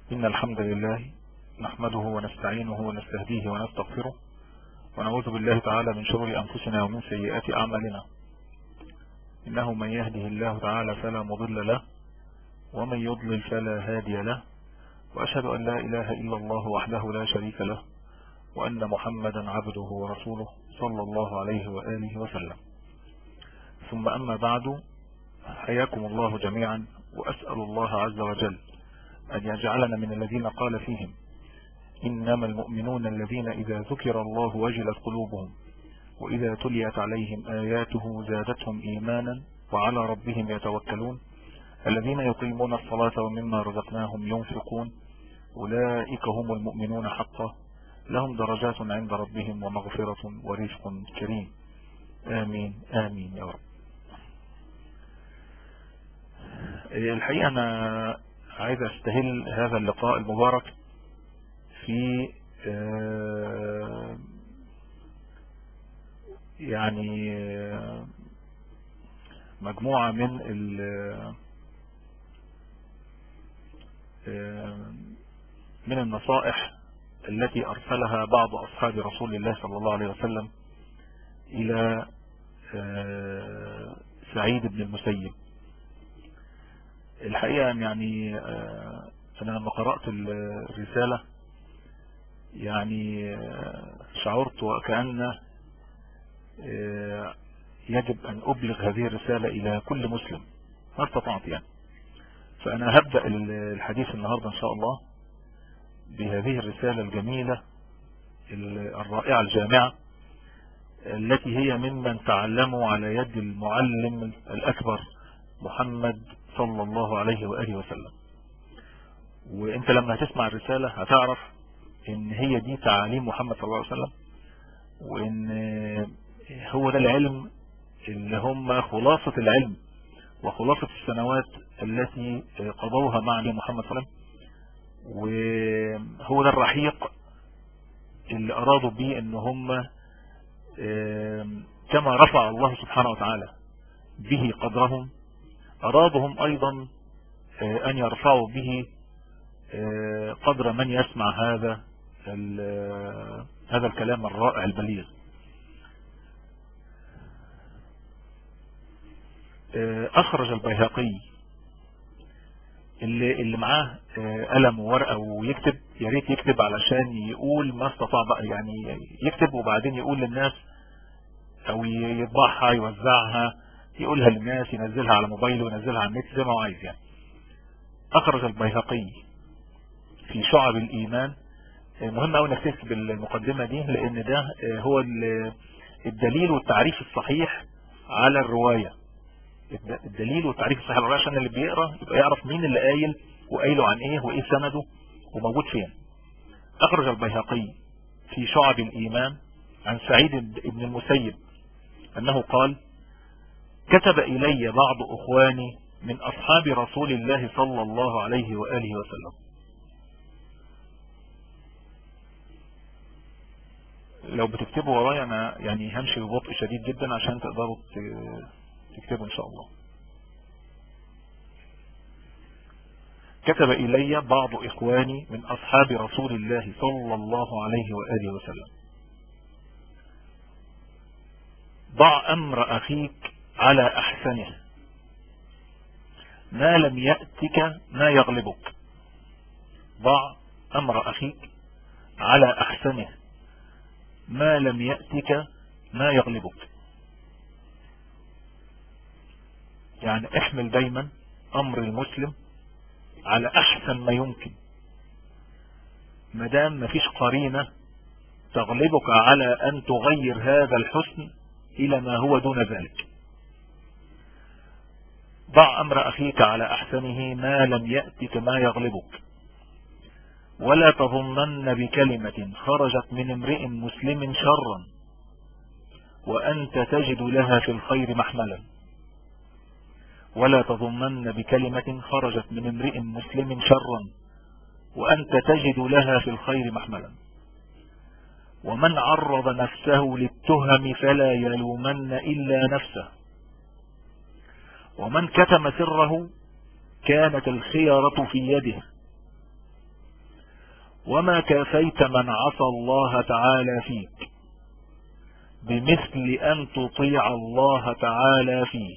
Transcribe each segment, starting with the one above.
إن الحمد لله نحمده ونستعينه ونستهديه ونستغفره ونعوذ بالله تعالى من شرور أنفسنا ومن سيئات أعمالنا. إنه من يهده الله تعالى فلا مضل له ومن يضلل فلا هادي له، وأشهد أن لا إله إلا الله وحده لا شريك له، وأن محمدا عبده ورسوله صلى الله عليه وآله وسلم. ثم أما بعد، حياكم الله جميعا، وأسأل الله عز وجل أن يجعلنا من الذين قال فيهم: إنما المؤمنون الذين إذا ذكر الله وجلت قلوبهم وإذا تليت عليهم آياته زادتهم إيمانا وعلى ربهم يتوكلون الذين يقيمون الصلاة ومما رزقناهم ينفقون أولئك هم المؤمنون حقا لهم درجات عند ربهم ومغفرة ورزق كريم. آمين آمين يا رب. الحقيقة أنا عايز أستهل هذا اللقاء المبارك في مجموعة من النصائح التي أرسلها بعض أصحاب رسول الله صلى الله عليه وسلم إلى سعيد بن المسيب. الحقيقة أنا لما قرأت الرسالة شعرت وكأن يجب أن أبلغ هذه الرسالة إلى كل مسلم ما استطعت. فأنا هبدأ الحديث النهاردة إن شاء الله بهذه الرسالة الجميلة الرائعة الجامعة التي هي ممن تعلموا على يد المعلم الأكبر محمد صلى الله عليه وآله وسلم. وانت لما هتسمع الرسالة هتعرف ان هي دي تعاليم محمد صلى الله عليه وسلم، وان هو ده العلم اللي هم خلاصة العلم وخلاصة السنوات التي قضوها مع محمد صلى الله عليه وسلم، وهو ده الرحيق اللي ارادوا به ان هم كما رفع الله سبحانه وتعالى به قدرهم ارادهم ايضا ان يرفعوا به قدر من يسمع هذا الكلام الرائع البليغ. أخرج البيهقي اللي معاه قلم وورقة ويكتب، يا ريت يكتب علشان يقول ما استطاع بقى، يكتب وبعدين يقول للناس او يطبعها يوزعها يقولها للناس ينزلها على موبايله وينزلها على النت زي ما هو عايز. أخرج البيهقي في شعب الإيمان. مهم أوي انك تكتب المقدمة دي، لأن ده هو الدليل والتعريف الصحيح على الرواية. الدليل والتعريف الصحيح على الرواية عشان اللي بيقرأ يبقى يعرف مين اللي قايل وقايله عن ايه وايه سنده وموجود فين. أخرج البيهقي في شعب الإيمان عن سعيد بن المسيب أنه قال: كتب إلي بعض أخواني من أصحاب رسول الله صلى الله عليه وآله وسلم. لو بتكتبوا ورايا أنا همشي ببطء شديد جدا عشان تقدروا تكتبوا إن شاء الله. كتب إلي بعض إخواني من أصحاب رسول الله صلى الله عليه وآله وسلم: ضع أمر أخيك على أحسنه ما لم يأتك ما يغلبك. ضع أمر أخيك على أحسنه ما لم يأتك ما يغلبك. احمل دايما أمر المسلم على أحسن ما يمكن، مدام مفيش قرينة تغلبك على أن تغير هذا الحسن إلى ما هو دون ذلك. ضع أمر أخيك على أحسنه ما لم يأتك ما يغلبك، ولا تظنن بكلمة خرجت من امرئ مسلم شرا وأنت تجد لها في الخير محملا. ولا تظنن بكلمة خرجت من امرئ مسلم شرا وأنت تجد لها في الخير محملا. ومن عرض نفسه للتهم فلا يلومن إلا نفسه، ومن كتم سره كانت الخيرة في يده، وما كافيت من عصى الله تعالى فيك بمثل أن تطيع الله تعالى فيه.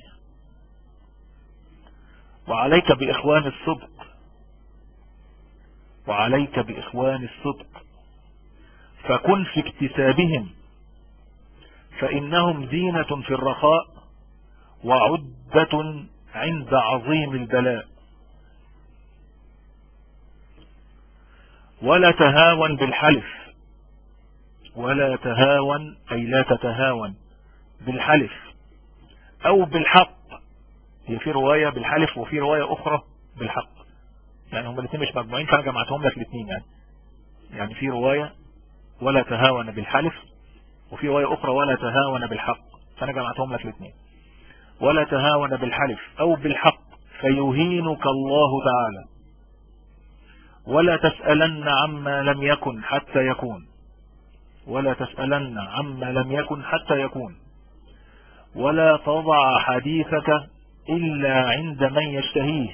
وعليك بإخوان الصدق، وعليك بإخوان الصدق، فكن في اكتسابهم، فإنهم زينة في الرخاء وعدة عند عظيم البلاء. ولا تهاون بالحلف، ولا تهاون أي لا تتهاون بالحلف أو بالحق. هي في رواية بالحلف وفي رواية أخرى بالحق، يعني هم الاثنين مش مجموعين فأنا جمعتهم لك الاثنين. يعني في رواية ولا تهاون بالحلف، وفي رواية أخرى ولا تهاون بالحق، فأنا جمعتهم لك الاثنين. ولا تهاون بالحلف أو بالحق فيهينك الله تعالى. ولا تسألن عما لم يكن حتى يكون، ولا تسألن عما لم يكن حتى يكون. ولا تضع حديثك إلا عند من يشتهيه.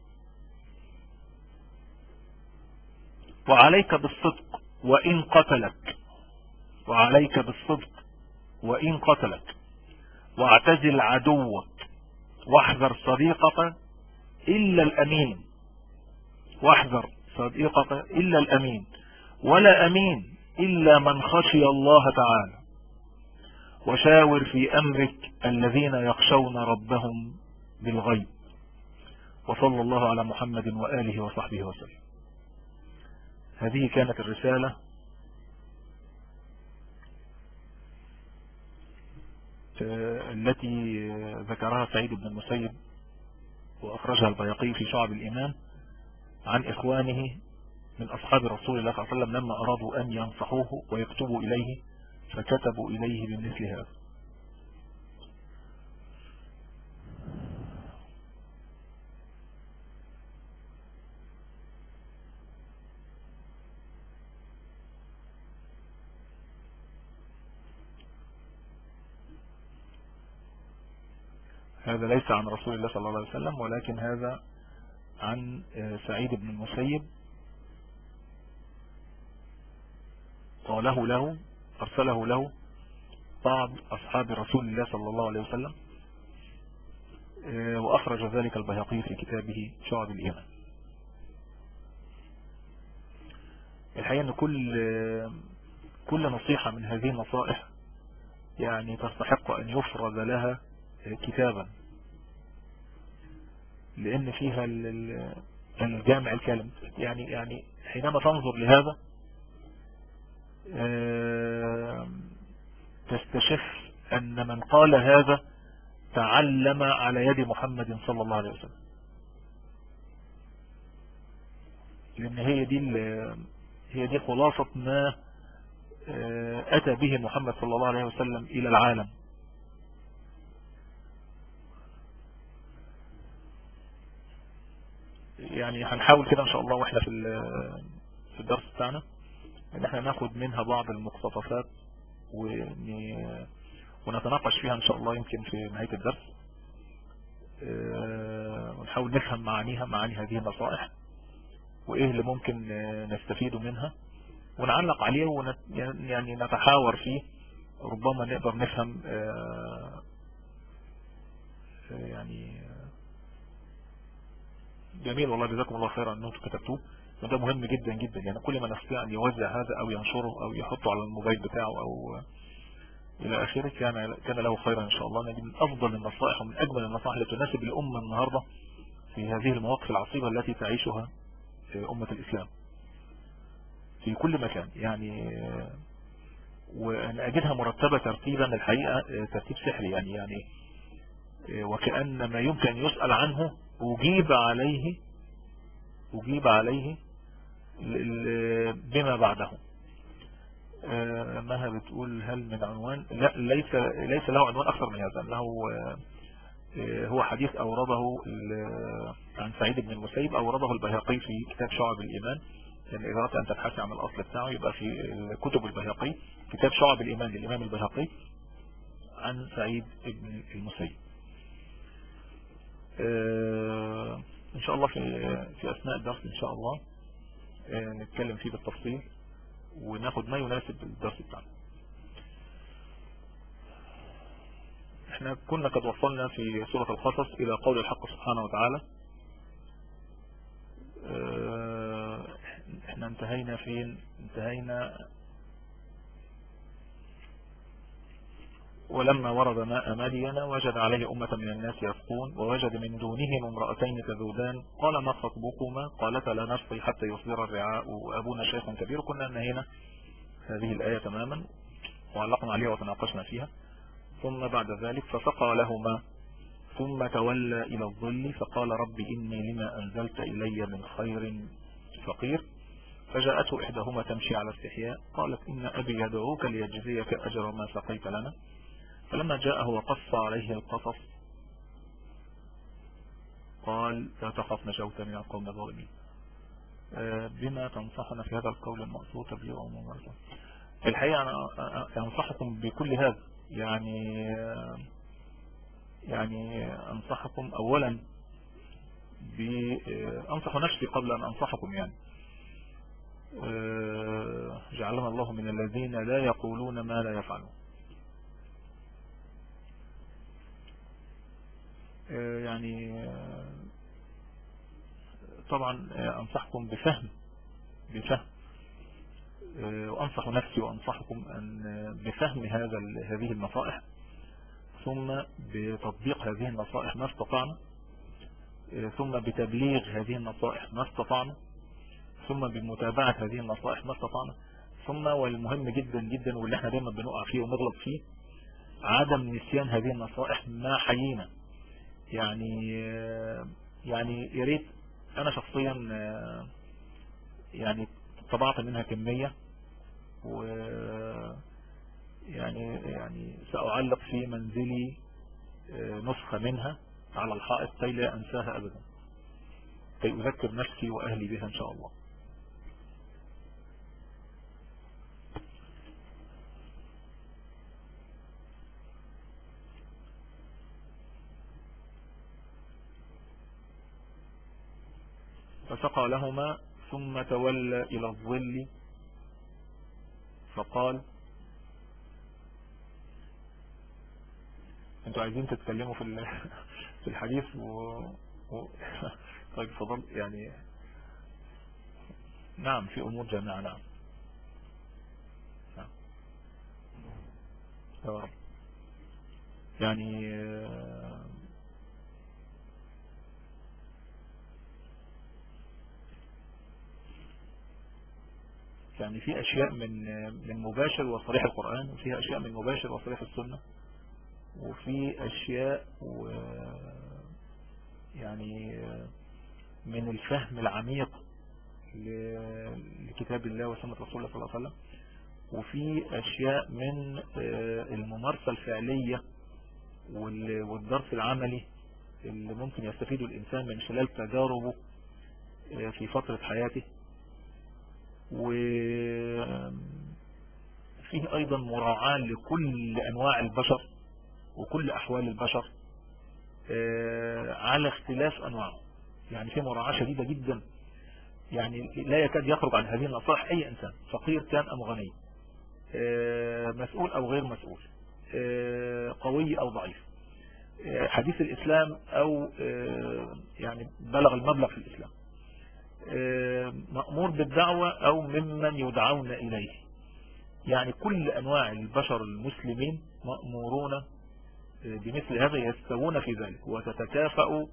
وعليك بالصدق وإن قتلك، وعليك بالصدق وإن قتلك. واعتزل عدوك واحذر صديقك إلا الأمين، واحذر صديقك إلا الأمين. ولا أمين إلا من خشي الله تعالى. وشاور في أمرك الذين يخشون ربهم بالغيب. وصلى الله على محمد وآله وصحبه وسلم. هذه كانت الرسالة التي ذكرها سعيد بن المسيب وأخرجها البيهقي في شعب الإيمان عن إخوانه من أصحاب رسول الله صلى الله عليه وسلم لما أرادوا أن ينصحوه ويكتبوا إليه فكتبوا إليه بمثل هذا. هذا ليس عن رسول الله صلى الله عليه وسلم، ولكن هذا عن سعيد بن المسيب قاله له، أرسله له بعض أصحاب رسول الله صلى الله عليه وسلم، وأخرج ذلك البيهقي في كتابه شعب الإيمان. الحقيقة أن كل نصيحة من هذه النصائح يعني تستحق أن يفرد لها كتابا، لأن فيها الجامع الكلم. يعني حينما تنظر لهذا تستشف أن من قال هذا تعلم على يد محمد صلى الله عليه وسلم، لأن هي دي خلاصة ما أتى به محمد صلى الله عليه وسلم إلى العالم. يعني هنحاول كده إن شاء الله وإحنا في الدرس بتاعنا إن احنا ناخد منها بعض المقتطفات ونتناقش فيها إن شاء الله يمكن في نهاية الدرس، ونحاول نفهم معاني هذه النصائح وإيه اللي ممكن نستفيد منها ونعلق عليه يعني نتحاور فيه، ربما نقدر نفهم يعني. جميل والله، جزاكم الله خيرا أنكم كتبتوه، وده مهم جدا جدا. يعني كل ما نستطيع أن يوزع هذا أو ينشره أو يحطه على الموبايل بتاعه أو إلى آخره كان له خيرا إن شاء الله. نجد من أفضل النصائح ومن أجمل النصائح التي تناسب الأمة النهاردة في هذه المواقف العصيبة التي تعيشها أمة الإسلام في كل مكان. يعني وأنا أجدها مرتبة ترتيبا الحقيقة ترتيب سحري، يعني وكأن ما يمكن أن يسأل عنه أجيب عليه بما بعده. مها بتقول هل من عنوان؟ لا، ليس له عنوان أكثر من هذا، أنه هو حديث أورده عن سعيد بن المسيب، أورده البيهقي في كتاب شعب الإيمان. يعني إذا أردت أن تبحث عن الأصل بتاعه يبقى في كتب البيهقي كتاب شعب الإيمان للإمام البيهقي عن سعيد بن المسيب. إن شاء الله في أثناء الدرس إن شاء الله نتكلم فيه بالتفصيل وناخد ما يناسب الدرس بتاعنا. احنا كنا قد وصلنا في سورة القصص الى قول الحق سبحانه وتعالى. احنا انتهينا فين؟ انتهينا ولما ورد ماء مدين وجد عليه أمة من الناس يسقون ووجد من دونهم امرأتين تذودان قال ما خطبكما قالتا لا نسقي حتى يصدر الرعاء وأبونا شيخ كبير. كنا انهينا هذه الآية تماما وعلقنا عليها وتناقشنا فيها. ثم بعد ذلك فسقى لهما ثم تولى إلى الظل فقال رب إني لما أنزلت إلي من خير فقير. فجاءته إحداهما تمشي على استحياء قالت إن أبي يدعوك ليجزيك أجر ما سقيت لنا. فلما جاءه وقص عليه القصص قال لا تخف نجوت من القوم الظالمين. بما تنصحنا في هذا القول المقصود تبليغ وممارسة؟ الحقيقة أنا أنصحكم بكل هذا، يعني أنصحكم أولا أنصح نفسي قبل أن أنصحكم. يعني جعلنا الله من الذين لا يقولون ما لا يفعلون. يعني طبعا أنصحكم بفهم وأنصح نفسي وأنصحكم بفهم هذه النصائح ثم بتطبيق هذه النصائح ما استطعنا ثم بتبليغ هذه النصائح ما استطعنا ثم بمتابعة هذه النصائح ما استطعنا ثم والمهم جدا جدا واللي احنا دايما بنقع فيه ونغلط فيه عدم نسيان هذه النصائح ما حيينا. يعني يا ريت انا شخصيا يعني طبعت منها كمية و يعني سأعلق في منزلي نسخة منها على الحائط كي لا أنساها أبدا، كي أذكر نفسي وأهلي بها إن شاء الله. فسقى لهما ثم تولى إلى الظل فقال انتوا عايزين تتكلموا في الحديث طيب فضل يعني نعم في أمور جامعة. نعم يا رب. يعني في أشياء من مباشر وصريح القرآن وفيها أشياء من مباشر وصريح السنة وفي أشياء يعني من الفهم العميق لكتاب الله وسنة رسول الله صلى الله عليه وسلم وفي أشياء من الممارسة الفعلية والدرس العملي اللي ممكن يستفيد الإنسان من خلال تجاربه في فترة حياته. وفيه أيضا مراعاة لكل أنواع البشر وكل أحوال البشر على اختلاف أنواعه. يعني في مراعاة شديدة جدا، يعني لا يكاد يخرج عن هذه النصائح أي إنسان فقير كان أم غني، مسؤول أو غير مسؤول، قوي أو ضعيف، حديث الإسلام أو يعني بلغ المبلغ في الإسلام، مأمور بالدعوة أو ممن يدعون إليه. يعني كل أنواع البشر المسلمين مأمورون بمثل هذا، يستوون في ذلك وتتكافأ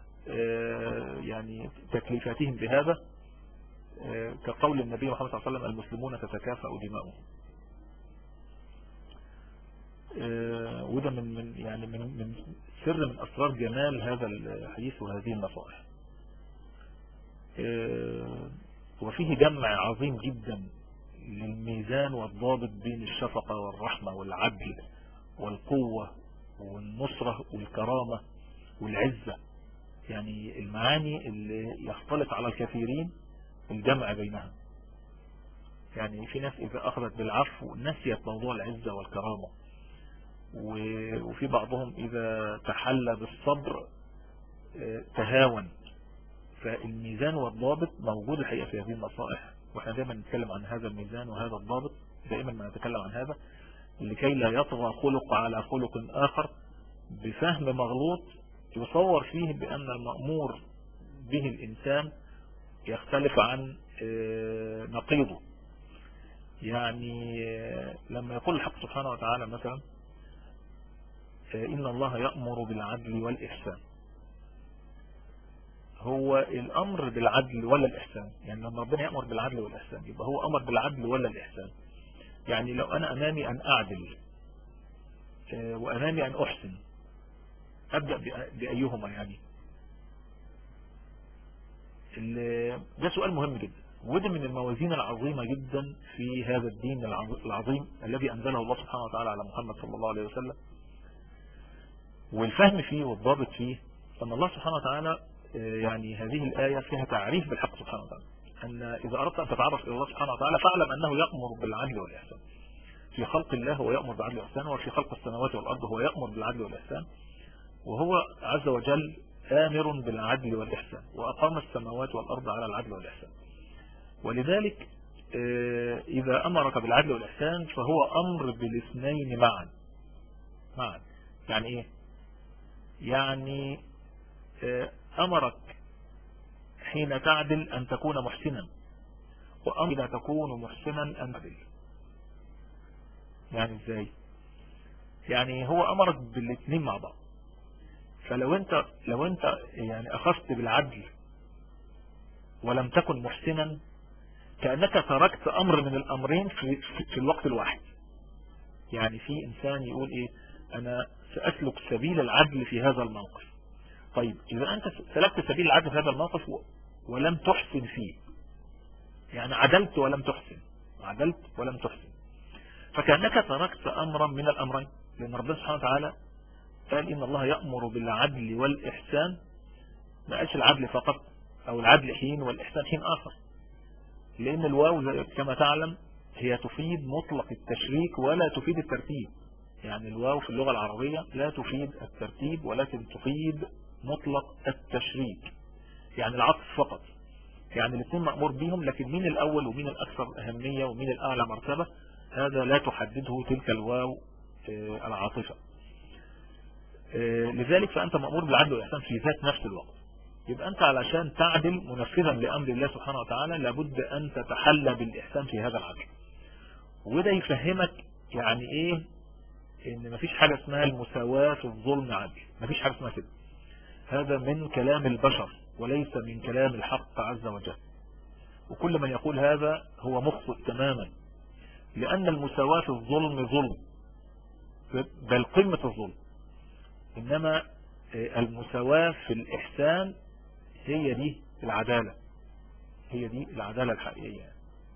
يعني تكليفاتهم بهذا، كقول النبي محمد صلى الله عليه وسلم المسلمون تتكافأ دماؤهم. وده من سر من أسرار جمال هذا الحديث وهذه النصائح. وفيه جمع عظيم جدا للميزان والضابط بين الشفقة والرحمة والعدل والقوة والنصرة والكرامة والعزة. يعني المعاني اللي يختلط على الكثيرين الجمع بينها. يعني في ناس إذا أخذت بالعفو نسيت موضوع العزة والكرامة، وفي بعضهم إذا تحلى بالصبر تهاون. فالميزان والضابط موجود الحقيقة في هذه النصائح واحنا دايما نتكلم عن هذا الميزان وهذا الضابط، دائما ما نتكلم عن هذا لكي لا يطغى خلق على خلق آخر بفهم مغلوط يصور فيه بأن المأمور به الإنسان يختلف عن نقيضه. يعني لما يقول الحق سبحانه وتعالى مثلا إن الله يأمر بالعدل والإحسان، هو الأمر بالعدل ولا الإحسان؟ يعني لما ربنا يأمر بالعدل والإحسان يبقى هو أمر بالعدل ولا الإحسان؟ يعني لو أنا أمامي أن أعدل وأمامي أن أحسن، أبدأ بأيهما؟ يعني ده سؤال مهم جدا، وده من الموازين العظيمة جدا في هذا الدين العظيم الذي أنزله الله سبحانه وتعالى على محمد صلى الله عليه وسلم. والفهم فيه والضابط فيه أن الله سبحانه وتعالى يعني هذه الآية فيها تعريف بالحق سبحانه وتعالى، أن إذا أردت أن تتعرف إلى الله سبحانه وتعالى فاعلم أنه يأمر بالعدل والإحسان. في خلق الله هو يأمر بالعدل والإحسان، وفي خلق السماوات والأرض هو يأمر بالعدل والإحسان، وهو عز وجل آمر بالعدل والإحسان، وأقام السماوات والأرض على العدل والإحسان. ولذلك إذا أمرك بالعدل والإحسان فهو أمر بالاثنين معا. يعني إيه؟ يعني أمرك حين تعدل أن تكون محسنا، وأمر إذا تكون محسنا أن تعدل. يعني إزاي؟ يعني هو أمرك بالاثنين مع بعض. فلو أنت يعني أخذت بالعدل ولم تكن محسنا، كأنك تركت أمر من الأمرين في الوقت الواحد. يعني في إنسان يقول إيه؟ أنا سأسلك سبيل العدل في هذا الموقف. طيب إذا أنت سلكت سبيل العدل في هذا الموقف ولم تحسن فيه، يعني عدلت ولم تحسن، فكأنك تركت أمرا من الأمرين. لأن ربنا سبحانه وتعالى قال إن الله يأمر بالعدل والإحسان، ما قالش العدل فقط أو العدل حين والإحسان حين آخر، لأن الواو كما تعلم هي تفيد مطلق التشريك ولا تفيد الترتيب. يعني الواو في اللغة العربية لا تفيد الترتيب ولكن تفيد مطلق التشريك، يعني العطف فقط. يعني الاثنين مأمور بهم، لكن مين الأول ومين الأكثر أهمية ومين الأعلى مرتبة هذا لا تحدده تلك الواو العاطفة. لذلك فأنت مأمور بالعدل والإحسان في ذات نفس الوقت. يبقى أنت علشان تعدل منفذا لأمر الله سبحانه وتعالى لابد أن تتحلى بالإحسان في هذا العدل. وده يفهمك يعني إيه إن مفيش حاجة اسمها المساواة في الظلم عدل، مفيش حاجة اسمها كده. هذا من كلام البشر وليس من كلام الحق عز وجل، وكل من يقول هذا هو مخطئ تماما، لأن المساواة في الظلم ظلم، بل قمة الظلم. إنما المساواة في الإحسان هي دي العدالة، هي دي العدالة الحقيقية.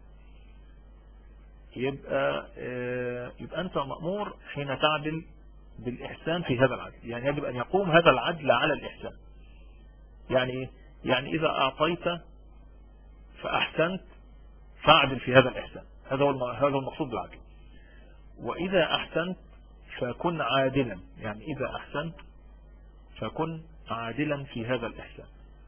يبقى أنت مأمور حين تعدل بالإحسان في هذا العدل، يعني يجب أن يقوم هذا العدل على الإحسان. يعني إيه؟ يعني إذا أعطيت فأحسنت فاعدل في هذا الإحسان، هذا هو المقصود بالعدل. وإذا أحسنت فكن عادلا، يعني إذا أحسنت فكن عادلا في هذا الإحسان.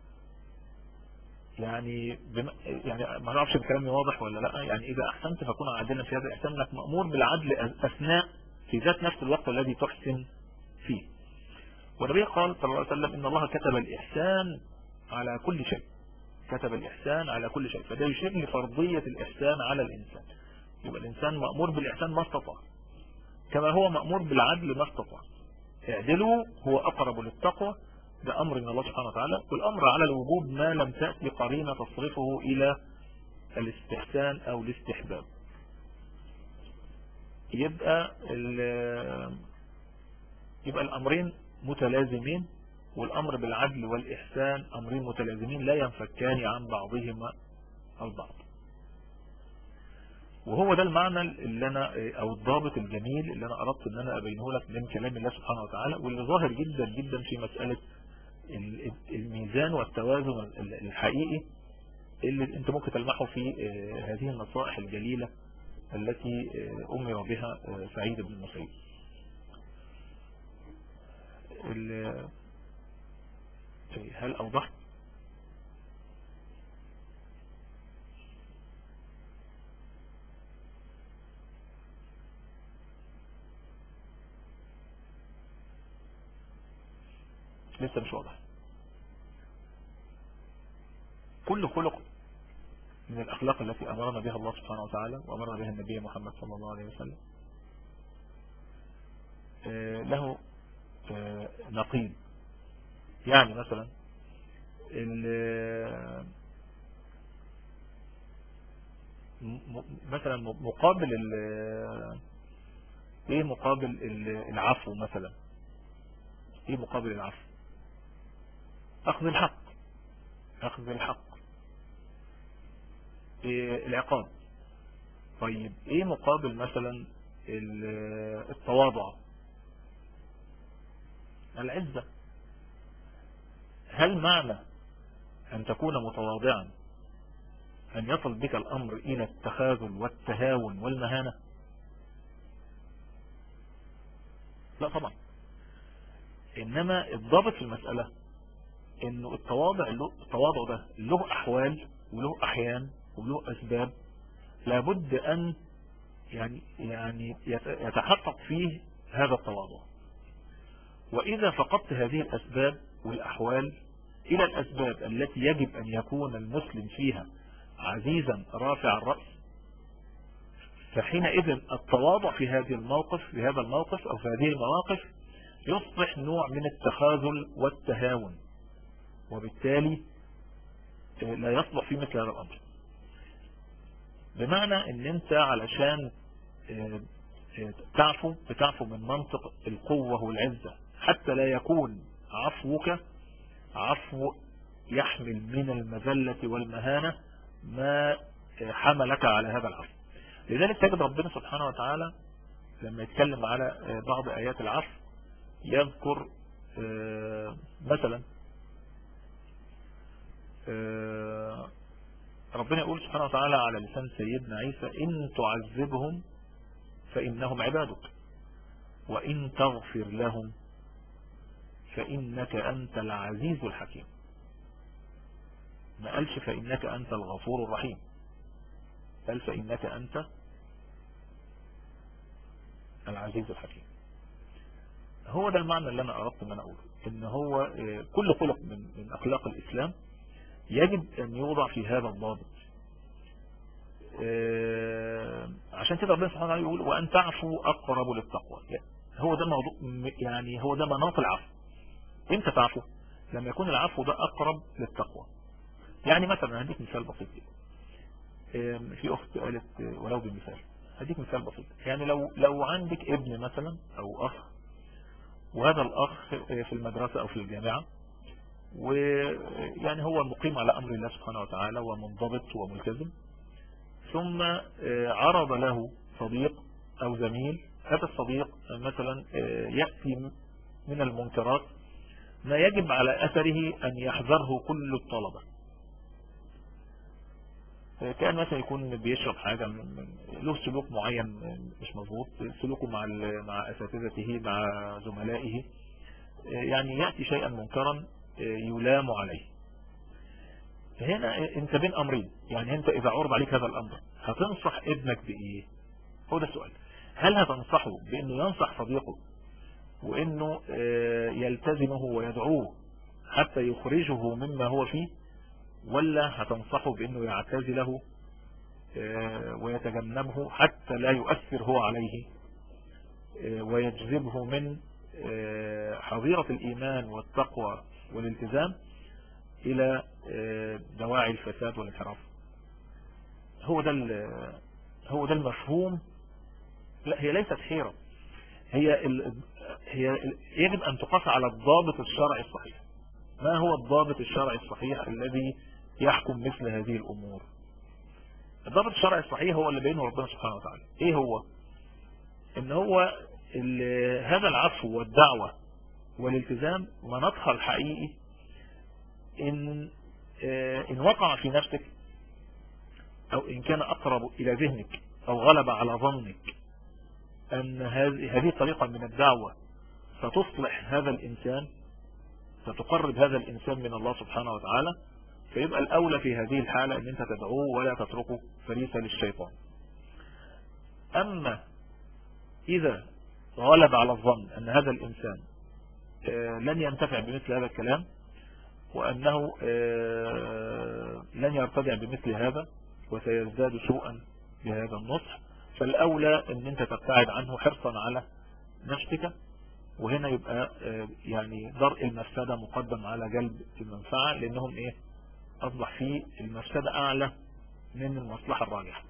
يعني ما نعرفش الكلام واضح ولا لا. يعني إذا أحسنت فكن عادلا في هذا الإحسان، لك مأمور بالعدل أثناء في ذات نفس الوقت الذي تحسن فيه. والنبي قال صلى الله عليه وسلم إن الله كتب الإحسان على كل شيء، كتب الإحسان على كل شيء، فده يشير لفرضية الإحسان على الإنسان. يبقى الإنسان مأمور بالإحسان ما استطاع، كما هو مأمور بالعدل ما استطاع. اعدلوا هو أقرب للتقوى، ده أمر من الله سبحانه وتعالى، والأمر على الوجوب ما لم تأتي قرينة تصرفه إلى الاستحسان أو الاستحباب. يبقى الأمرين متلازمين، والأمر بالعدل والإحسان أمرين متلازمين لا ينفكان عن بعضهما البعض. وهو ده المعنى اللي أنا أو الضابط الجميل اللي أنا أردت أن أنا أبينه لك من كلام الله سبحانه وتعالى، واللي ظاهر جدا جدا في مسألة الميزان والتوازن الحقيقي اللي أنت ممكن تلمحه في هذه النصائح الجليلة التي أمر بها سعيد بن المسيب. هل أوضحت؟ لسه مش واضح. كل خلق من الأخلاق التي أمرنا بها الله سبحانه وتعالى وأمرنا بها النبي محمد صلى الله عليه وسلم له نقيض. يعني مثلا مقابل ايه مقابل العفو مثلا؟ ايه مقابل العفو؟ اخذ الحق. اخذ الحق. إيه العقاب؟ طيب ايه مقابل مثلا التواضع؟ العزة. هل معنى ان تكون متواضعا ان يصل بك الامر الى التخاذل والتهاون والمهانة؟ لا طبعا. انما الضابط في المسألة انه التواضع ده له احوال وله احيان وله اسباب لابد ان يعني يتحقق فيه هذا التواضع. واذا فقدت هذه الاسباب والاحوال الى الاسباب التي يجب ان يكون المسلم فيها عزيزا رافع الرأس، فحينئذ التواضع في هذا الموقف او في هذه المواقف يصبح نوع من التخاذل والتهاون، وبالتالي لا يصلح في مثل هذا الامر. بمعنى ان انت علشان بتعفو من منطق القوة والعزة، حتى لا يكون عفوك عفو يحمل من المذلة والمهانة ما حملك على هذا العفو. لذلك تجد ربنا سبحانه وتعالى لما يتكلم على بعض آيات العفو يذكر مثلا ربنا يقول سبحانه وتعالى على لسان سيدنا عيسى: إن تعذبهم فإنهم عبادك وإن تغفر لهم فإنك أنت العزيز الحكيم. ما قالش فإنك أنت الغفور الرحيم، قال فإنك أنت العزيز الحكيم. هو ده المعنى اللي أنا أردت أن أنا أقوله، إن هو كل خلق من أخلاق الإسلام يجب أن يوضع في هذا الضابط. عشان كده ربنا سبحانه وتعالى يقول: وأن تعفوا أقرب للتقوى. هو ده موضوع، يعني هو ده مناط العفو. امتى تعفو؟ لما يكون العفو ده أقرب للتقوى. يعني مثلا هديك مثال بسيط. في أخت قالت ولو بمثال، هديك مثال بسيط. يعني لو عندك ابن مثلا أو أخ، وهذا الأخ في المدرسة أو في الجامعة، ويعني هو مقيم على أمر الله سبحانه وتعالى ومنضبط وملتزم، ثم عرض له صديق أو زميل. هذا الصديق مثلا يأتي من المنكرات ما يجب على أثره أن يحذره كل الطلبة. كان مثلا يكون بيشرب حاجة، له سلوك معين مش مظبوط، سلوكه مع أساتذته مع زملائه، يعني يأتي شيئا منكرا يلام عليه. هنا انت بين امرين. يعني انت اذا عرض عليك هذا الامر هتنصح ابنك بايه؟ هو ده السؤال. هل هتنصحه بانه ينصح صديقه وانه يلتزمه ويدعوه حتى يخرجه مما هو فيه، ولا هتنصحه بانه يعتزله ويتجنبه حتى لا يؤثر هو عليه ويجذبه من حظيرة الايمان والتقوى والالتزام الى دواعي الفساد والانحراف؟ هو ده المفهوم. لا، هي ليست حيرة، هي يجب ان تقاس على الضابط الشرعي الصحيح. ما هو الضابط الشرعي الصحيح الذي يحكم مثل هذه الامور؟ الضابط الشرعي الصحيح هو اللي بينه ربنا سبحانه وتعالى. ايه هو؟ ان هو هذا العفو والدعوة والالتزام مناطها الحقيقي إن وقع في نفسك، أو إن كان أقرب إلى ذهنك أو غلب على ظنك أن هذه طريقة من الدعوة ستصلح هذا الإنسان، ستقرب هذا الإنسان من الله سبحانه وتعالى، فيبقى الأولى في هذه الحالة أن أنت تدعوه ولا تتركه فريسة للشيطان. أما إذا غلب على الظن أن هذا الإنسان لن ينتفع بمثل هذا الكلام، وأنه لن يرتدع بمثل هذا، وسيزداد سوءا بهذا النصح. فالأولى أن أنت تبتعد عنه حرصا على نفسك. وهنا يبقى يعني درء المفسدة مقدم على جلب المنفعة، لأنهم أصبح فيه المفسدة أعلى من المصلحة الراجحة.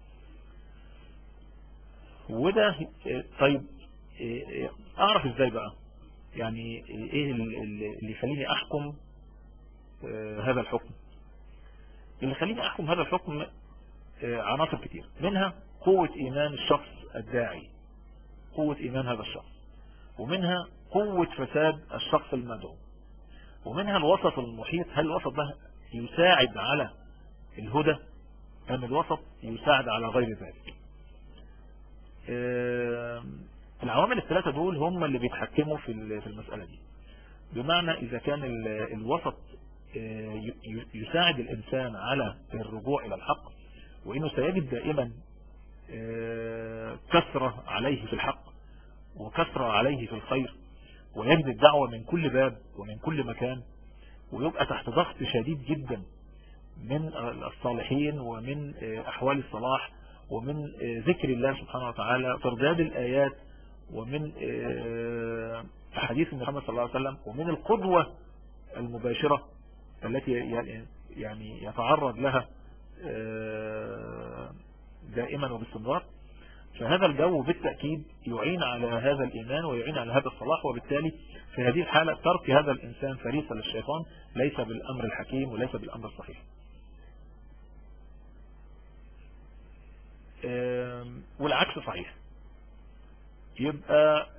وده طيب أعرف إزاي بقى؟ يعني إيه اللي يخليني أحكم هذا الحكم؟ اللي يخليني أحكم هذا الحكم عناصر كتير، منها قوة إيمان الشخص الداعي، قوة إيمان هذا الشخص، ومنها قوة فساد الشخص المدعو، ومنها الوسط المحيط. هل الوسط ده يساعد على الهدى أم الوسط يساعد على غير ذلك؟ العوامل الثلاثة دول هم اللي بيتحكموا في المسألة دي. بمعنى إذا كان الوسط يساعد الإنسان على الرجوع إلى الحق، وإنه سيجد دائما كثرة عليه في الحق وكثرة عليه في الخير، ويجد الدعوة من كل باب ومن كل مكان، ويبقى تحت ضغط شديد جدا من الصالحين ومن أحوال الصلاح ومن ذكر الله سبحانه وتعالى، ترداد الآيات، ومن أحاديث محمد صلى الله عليه وسلم، ومن القدوة المباشرة التي يعني يتعرض لها دائما وباستمرار. فهذا الجو بالتأكيد يعين على هذا الإيمان ويعين على هذا الصلاح، وبالتالي في هذه الحالة ترك هذا الإنسان فريسة للشيطان ليس بالأمر الحكيم وليس بالأمر الصحيح. والعكس صحيح. يبقى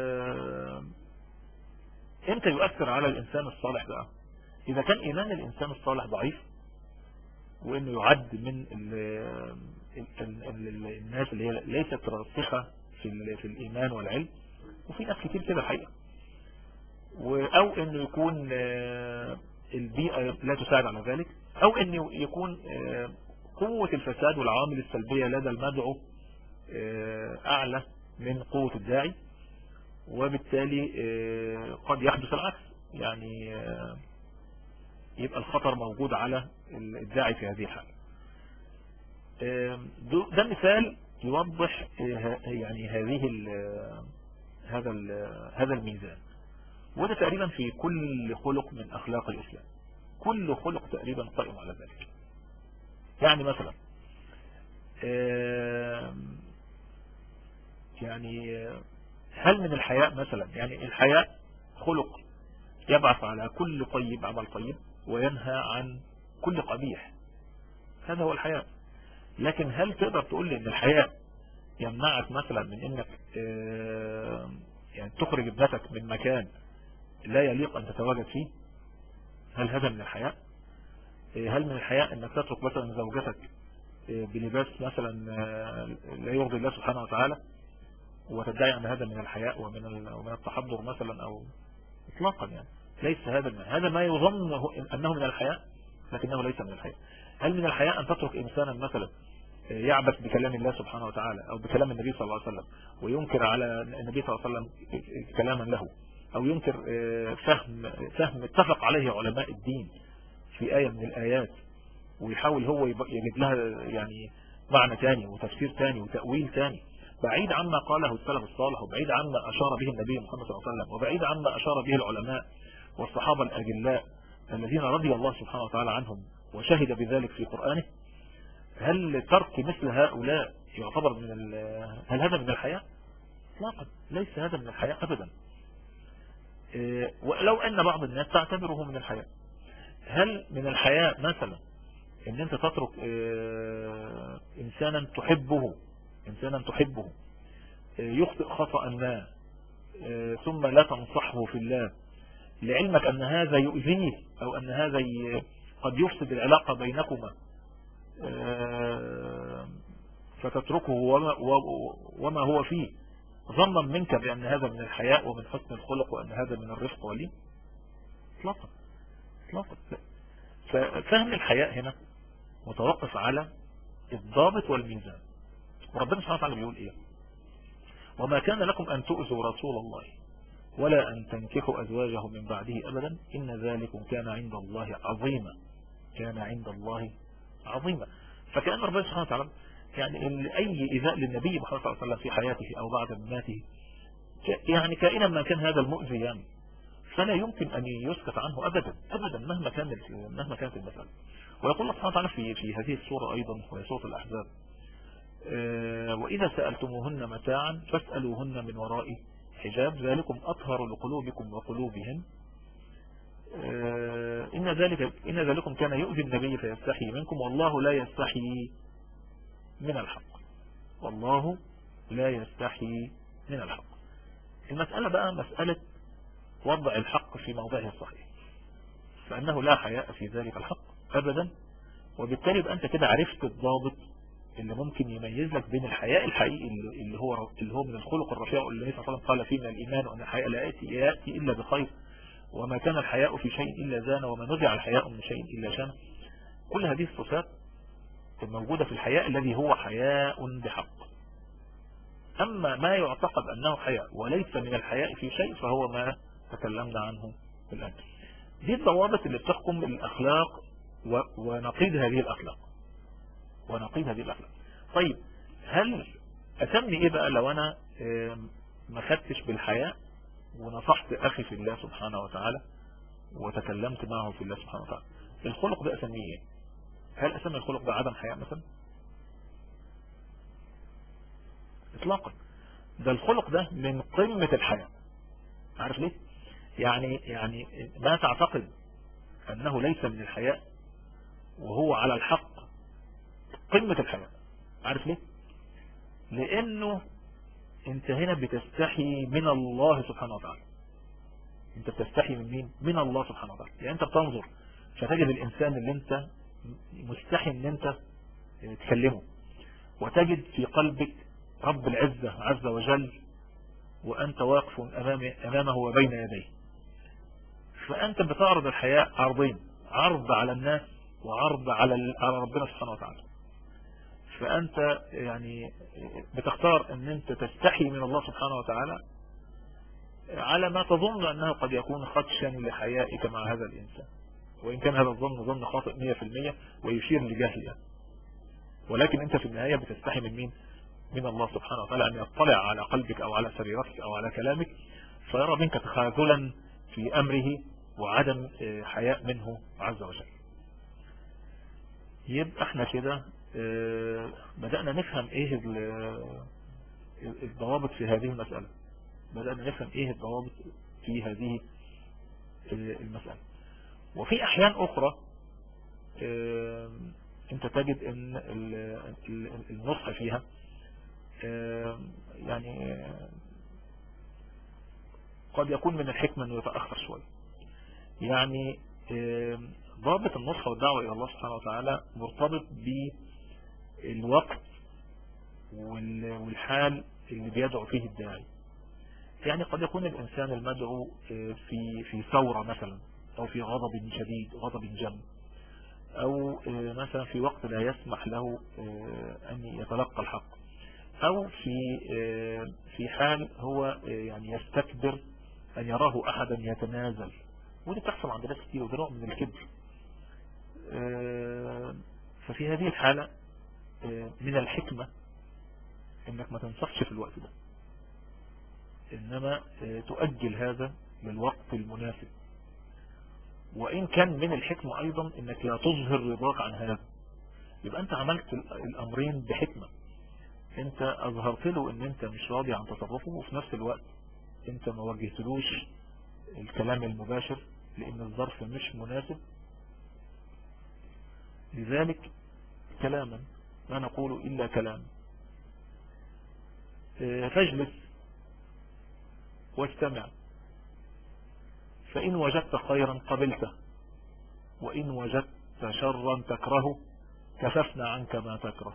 امتى يؤثر على الإنسان الصالح بقى؟ إذا كان إيمان الإنسان الصالح ضعيف، وإنه يعد من الناس اللي هي ليست راسخة في الإيمان والعلم، وفي ناس كتير كده الحقيقة، أو إنه يكون البيئة لا تساعد على ذلك، أو إنه يكون قوة الفساد والعوامل السلبية لدى المدعو أعلى من قوة الداعي، وبالتالي قد يحدث العكس، يعني يبقى الخطر موجود على الداعي في هذه الحالة. ده مثال يوضح يعني هذا الميزان. وده تقريبا في كل خلق من أخلاق الإسلام، كل خلق تقريبا قائم على ذلك. يعني مثلا يعني هل من الحياء مثلا، يعني الحياء خلق يبعث على كل طيب عمل طيب وينهى عن كل قبيح، هذا هو الحياء. لكن هل تقدر تقول لي ان الحياء يمنعك مثلا من انك يعني تخرج ابنتك من مكان لا يليق ان تتواجد فيه؟ هل هذا من الحياء؟ هل من الحياء انك تترك مثلا زوجتك بلباس مثلا لا يرضي الله سبحانه وتعالى وتدعي ان هذا من الحياء ومن التحضر مثلا؟ او اطلاقا، يعني ليس هذا ما يظن انه من الحياء، لكنه ليس من الحياء. هل من الحياء ان تترك انسانا مثلا يعبث بكلام الله سبحانه وتعالى او بكلام النبي صلى الله عليه وسلم، وينكر على النبي صلى الله عليه وسلم كلاما له، او ينكر فهم اتفق عليه علماء الدين في آية من الآيات، ويحاول هو يجد لها يعني معنى تاني وتفسير تاني وتأويل تاني، بعيد عما قاله السلف الصالح، وبعيد عما أشار به النبي محمد صلى الله عليه وسلم، وبعيد عما أشار به العلماء والصحابة الأجلاء الذين رضي الله سبحانه وتعالى عنهم وشهد بذلك في قرآنه. هل ترك مثل هؤلاء يعتبر هل هذا من الحياء؟ اطلاقا ليس هذا من الحياء أبدا، ولو أن بعض الناس تعتبره من الحياء. هل من الحياء مثلا ان انت تترك انسانا تحبه يخطئ خطأ ما ثم لا تنصحه في الله، لعلمك ان هذا يؤذيه او ان هذا قد يفسد العلاقة بينكما، فتتركه وما هو فيه ظنا منك بأن هذا من الحياء ومن حسن الخلق وأن هذا من الرفق واللين؟ اطلاقا. ففهم الحياء هنا متوقف على الضابط والميزان. وربنا سبحانه وتعالى بيقول ايه؟ وما كان لكم ان تؤذوا رسول الله ولا أن تنكحوا أزواجه من بعده أبدا إن ذلكم كان عند الله عظيما. كان عند الله عظيما. فكأن ربنا سبحانه وتعالى يعني أي إيذاء للنبي محمد صلى الله عليه وسلم في حياته أو بعد مماته يعني كائنا ما كان هذا المؤذي يعني فلا يمكن أن يسكت عنه أبدا أبدا مهما كانت المسألة. ويقول الله سبحانه وتعالى في هذه السورة أيضا وهي سورة الأحزاب وإذا سألتموهن متاعا فاسألوهن من وراء حجاب ذلكم أطهر لقلوبكم وقلوبهم إن ذلكم كان يؤذي النبي فيستحي منكم والله لا يستحي من الحق. والله لا يستحي من الحق. المسألة بقى مسألة وضع الحق في موضعه الصحيح فأنه لا حياء في ذلك الحق أبدا. وبالتالي بقى أنت كده عرفت الضابط اللي ممكن يميز لك بين الحياء الحقيقي اللي هو من الخلق الرفيع اللي النبي صلى الله عليه وسلم قال فيه من الإيمان وأن الحياء لا يأتي إلا بخير وما كان الحياء في شيء إلا زان وما نزع الحياء من شيء إلا شان. كل هذه الصفات موجودة في الحياء الذي هو حياء بحق. أما ما يعتقد أنه حياء وليس من الحياء في شيء فهو ما تكلمنا عنه الآن. دي الضوابط اللي بتحكم الأخلاق ونقيض هذه الأخلاق. طيب هل أسمي إيه بقى لو أنا ما خدتش بالحياء ونصحت أخي في الله سبحانه وتعالى وتكلمت معه في الله سبحانه وتعالى الخلق ده أسميه إيه؟ هل أسمي الخلق ده عدم حياء مثلا؟ إطلاقا. ده الخلق ده من قمة الحياء. عارف ليه؟ يعني ما تعتقد أنه ليس من الحياء وهو على الحق قمة الحياء. عارف ليه؟ لأنه أنت هنا بتستحي من الله سبحانه وتعالى. أنت بتستحي من مين؟ من الله سبحانه وتعالى. يعني أنت بتنظر فتجد الإنسان اللي أنت مستحي أن أنت تكلمه وتجد في قلبك رب العزة عز وجل وأنت واقف أمامه وبين يديه. فأنت بتعرض الحياء عرضين، عرض على الناس وعرض على ربنا سبحانه وتعالى. فأنت يعني بتختار أن أنت تستحي من الله سبحانه وتعالى على ما تظن أنه قد يكون خدشا لحيائك مع هذا الإنسان، وإن كان هذا الظن ظن خاطئ 100% ويشير لجهل، ولكن أنت في النهاية بتستحي من مين؟ من الله سبحانه وتعالى أن يطلع على قلبك أو على سريرتك أو على كلامك فيرى منك تخاذلا في أمره وعدم حياء منه عز وجل. يبقى احنا كده بدأنا نفهم ايه الضوابط في هذه المسألة. بدأنا نفهم ايه الضوابط في هذه المسألة. وفي احيان اخرى انت تجد ان النصح فيها يعني قد يكون من الحكمة انه يتأخر شوية. يعني ضابط النصح والدعوة الى الله سبحانه وتعالى مرتبط بالوقت والحال اللي بيدعو فيه الداعي. يعني قد يكون الانسان المدعو في ثورة مثلا، او في غضب شديد، غضب جم، او مثلا في وقت لا يسمح له ان يتلقى الحق، او في حال هو يعني يستكبر ان يراه احدا يتنازل، ودي بتحصل عند ناس كتير وده نوع من الكبر. ففي هذه الحالة من الحكمة انك ما تنصحش في الوقت ده، انما تؤجل هذا للوقت المناسب. وان كان من الحكمة ايضا انك لا تظهر رضاك عن هذا. يبقى انت عملت الامرين بحكمة. انت اظهرت له ان انت مش راضي عن تصرفه، وفي نفس الوقت انت ما وجهتلوش الكلام المباشر لان الظرف مش مناسب. لذلك كلاما لا نقول الا كلام. فاجلس واستمع، فإن وجدت خيرا قبلته، وإن وجدت شرا تكرهه كففنا عنك ما تكره.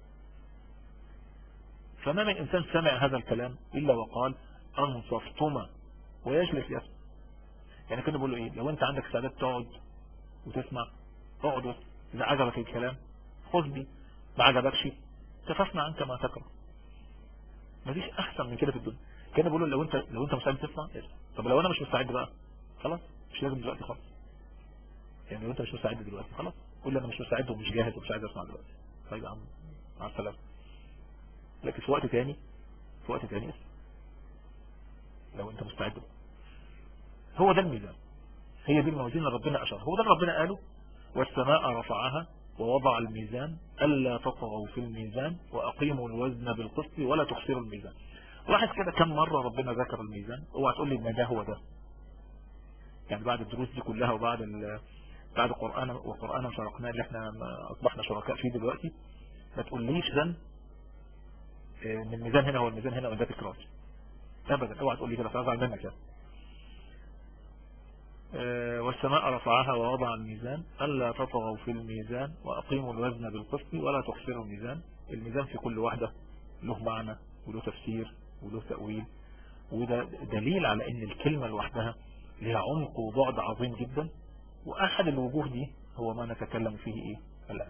فما من إنسان سمع هذا الكلام إلا وقال أنصفتما، ويجلس يسمع. يعني كنا بقول له إيه؟ لو أنت عندك سعادة تقعد وتسمع اقعد، إذا عجبك الكلام خذ بي، ما عجبكش كففنا عنك ما تكره. مفيش أحسن من كده في الدنيا. كان بيقول له لو انت مستعد تسمع اسمع. طب لو انا مش مستعد بقى خلاص مش لازم دلوقتي خالص. يعني لو انت مش مستعد دلوقتي خلاص قول لي انا مش مستعد ومش جاهز ومش عايز اسمع دلوقتي. طيب يا عم مع السلامه. لكن في وقت تاني اسمع لو انت مستعد بقى. هو ده الميزان، هي دي الموازين اللي ربنا اشار. هو ده اللي ربنا قاله والسماء رفعها ووضع الميزان ألا تطغوا في الميزان وأقيموا الوزن بالقسط ولا تخسروا الميزان. لاحظ كده كم مرة ربنا ذكر الميزان. اوعى تقول لي ان ده هو ده. يعني بعد الدروس دي كلها وبعد بعد وقرآن شرقناه اللي احنا اصبحنا شركاء فيه دلوقتي ما تقوليش ان الميزان هنا هو الميزان هنا وده تكرار ابدا. اوعى تقول لي كده فازعل منك يعني. والسماء رفعها ووضع الميزان ألا تطغوا في الميزان وأقيموا الوزن بالقسط ولا تخسروا الميزان. الميزان في كل واحدة له معنى وله تفسير وله تأويل، وده دليل على ان الكلمة لوحدها لها عمق وبعد عظيم جدا. وأحد الوجوه دي هو ما نتكلم فيه ايه الآن.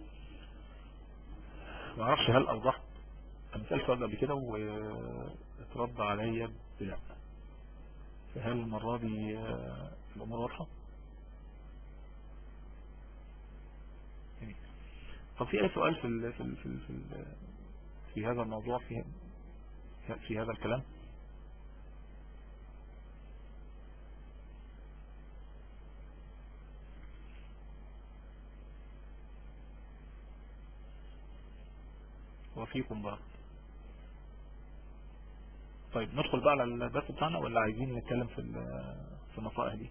ما اعرفش هل أوضحت. أنا سألت سؤال قبل كده واترد عليا بلا. فهل المرة دي الأمور واضحة؟ طب في أي سؤال في هذا الموضوع في هذا الكلام؟ وفيكم بقى. طيب ندخل بقى على البث بتاعنا ولا عايزين نتكلم في النصائح دي؟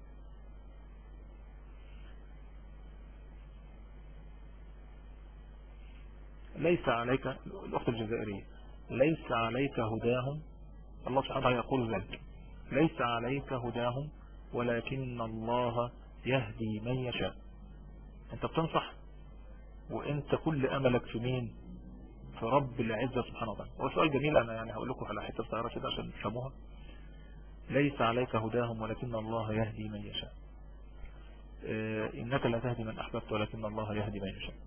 ليس عليك الأخت الجزائرية ليس عليك هداهم. الله سبحانه وتعالى يقول ذلك ليس عليك هداهم ولكن الله يهدي من يشاء. انت بتنصح وانت كل املك في مين؟ في رب العزة سبحانه وتعالى. هو سؤال جميل. انا يعني هقول لكم على حتة صغيرة كده عشان تفهموها. ليس عليك هداهم ولكن الله يهدي من يشاء. انك لا تهدي من احببت ولكن الله يهدي من يشاء.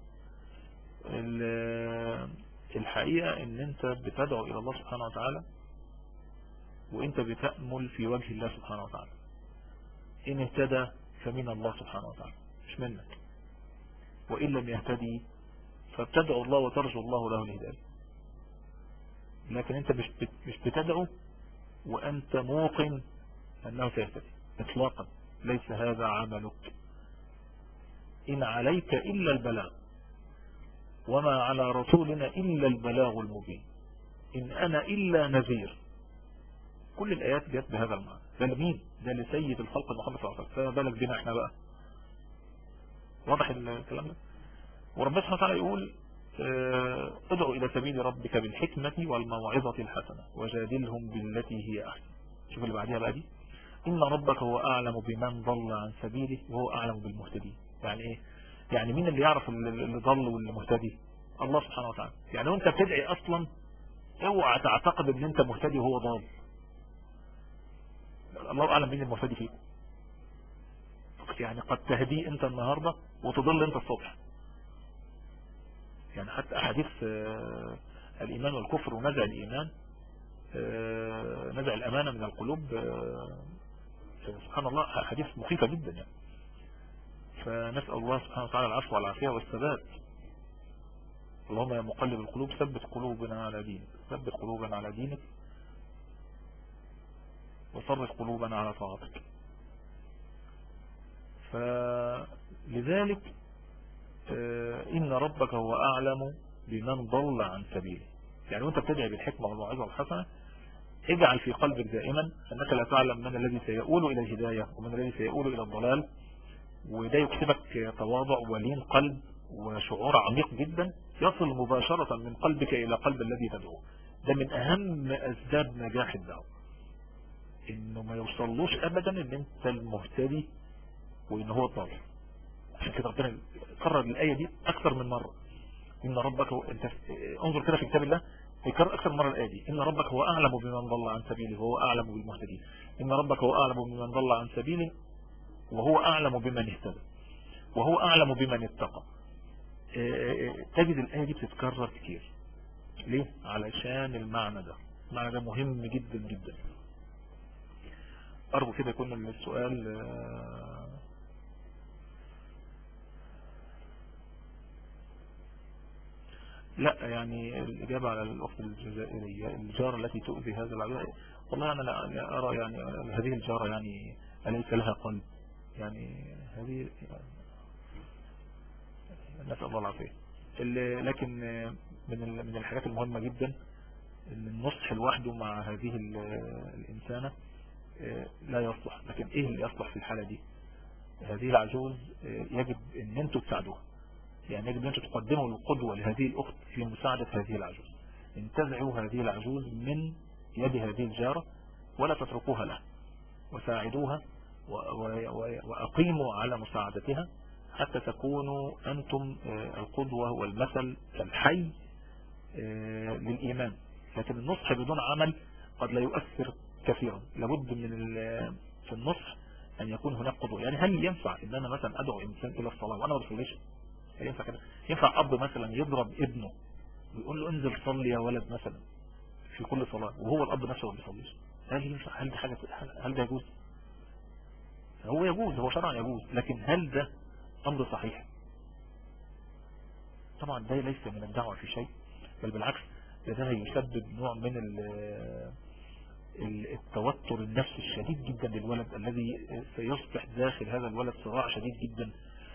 الحقيقة ان انت بتدعو الى الله سبحانه وتعالى وانت بتأمل في وجه الله سبحانه وتعالى. ان اهتدى فمن الله سبحانه وتعالى مش منك، وان لم يهتدي فبتدعو الله وترجو الله له الهداية. لكن انت مش بتدعو وانت موقن انه سيهتدي اطلاقا. ليس هذا عملك. ان عليك الا البلاغ وما على رسولنا الا البلاغ المبين. ان انا الا نذير. كل الايات جت بهذا المعنى. ده لمين؟ ده لسيد الخلق محمد صلى الله عليه وسلم. فما بالك بنا احنا بقى. واضح الكلام ده. وربنا سبحانه وتعالى يقول ادعو الى سبيل ربك بالحكمة والموعظة الحسنة وجادلهم بالتي هي احسن. شوف اللي بعدها بقى دي. ان ربك هو اعلم بمن ضل عن سبيله وهو اعلم بالمهتدين. يعني ايه؟ يعني مين اللي يعرف اللي ضل واللي مهتدي؟ الله سبحانه وتعالى. يعني وانت بتدعي اصلا اوعى تعتقد ان انت مهتدي وهو ضال. الله اعلم مين المهتدي فيكم. يعني قد تهدي انت النهاردة وتضل انت الصبح. يعني حتى احاديث الايمان والكفر ونزع الايمان نزع الامانة من القلوب سبحان الله حديث مخيفة جدا يعني. فنسأل الله سبحانه وتعالى العفو والعافية والثبات. اللهم يا مقلب القلوب ثبت قلوبنا على دينك. ثبت قلوبنا على دينك وصرف قلوبنا على طاعتك. فلذلك إن ربك هو أعلم بمن ضل عن سبيله. يعني وانت بتدعي بالحكمة والموعظة الحسنة اجعل في قلبك دائما أنك لا تعلم من الذي سيؤول إلى الهداية ومن الذي سيؤول إلى الضلال. وده يكسبك تواضع ولين قلب وشعور عميق جدا يصل مباشرة من قلبك إلى قلب الذي تدعوه. ده من أهم أسباب نجاح الدعوة. إنه ما يوصلوش أبدا إن أنت المهتدي وإن هو الضال. عشان كده ربنا كرر الآية دي أكثر من مرة. إن ربك هو أنت انظر كده في كتاب الله يكرر أكثر من مرة الآية دي. إن ربك هو أعلم بمن ضل عن سبيله وهو أعلم بالمهتدين. إن ربك هو أعلم بمن ضل عن سبيله وهو أعلم بمن اهتدى وهو أعلم بمن اتقى. تجد الآية دي بتتكرر كتير. ليه؟ علشان المعنى ده. معنى ده مهم جدا جدا. أرجو كده يكون السؤال لا يعني الإجابة على الأخت الجزائرية الجارة التي تؤذي هذا العبد، والله أنا لا أرى يعني هذه الجارة يعني أليس لها قلب؟ يعني هذه نسأل الله العافية. لكن من الحاجات المهمة جدا ان النصح لوحده مع هذه الإنسانة لا يصلح. لكن ايه اللي يصلح في الحالة دي؟ هذه العجوز يجب ان انتوا تساعدوها، يعني يجب ان انتوا تقدموا القدوة لهذه الأخت في مساعدة هذه العجوز. انتزعوا هذه العجوز من يد هذه الجارة ولا تتركوها لها، وساعدوها وأقيموا على مساعدتها حتى تكونوا أنتم القدوة والمثل الحي للإيمان. لكن النصح بدون عمل قد لا يؤثر كثيرا. لابد من في النصح أن يكون هناك قدوة. يعني هل ينفع أن أنا مثلا أدعو إنسان إلى الصلاة وأنا ما بصليش؟ هل ينفع كده؟ ينفع أب مثلا يضرب ابنه ويقول له انزل صلي يا ولد مثلا في كل صلاة وهو الأب نفسه ما بيصليش؟ هل ينفع؟ هل ده يجوز؟ هو يجوز، هو شرعا يجوز، لكن هل ده أمر صحيح؟ طبعا ده ليس من الدعوة في شيء، بل بالعكس ده يسبب نوع من التوتر النفسي الشديد جدا للولد، الذي سيصبح داخل هذا الولد صراع شديد جدا.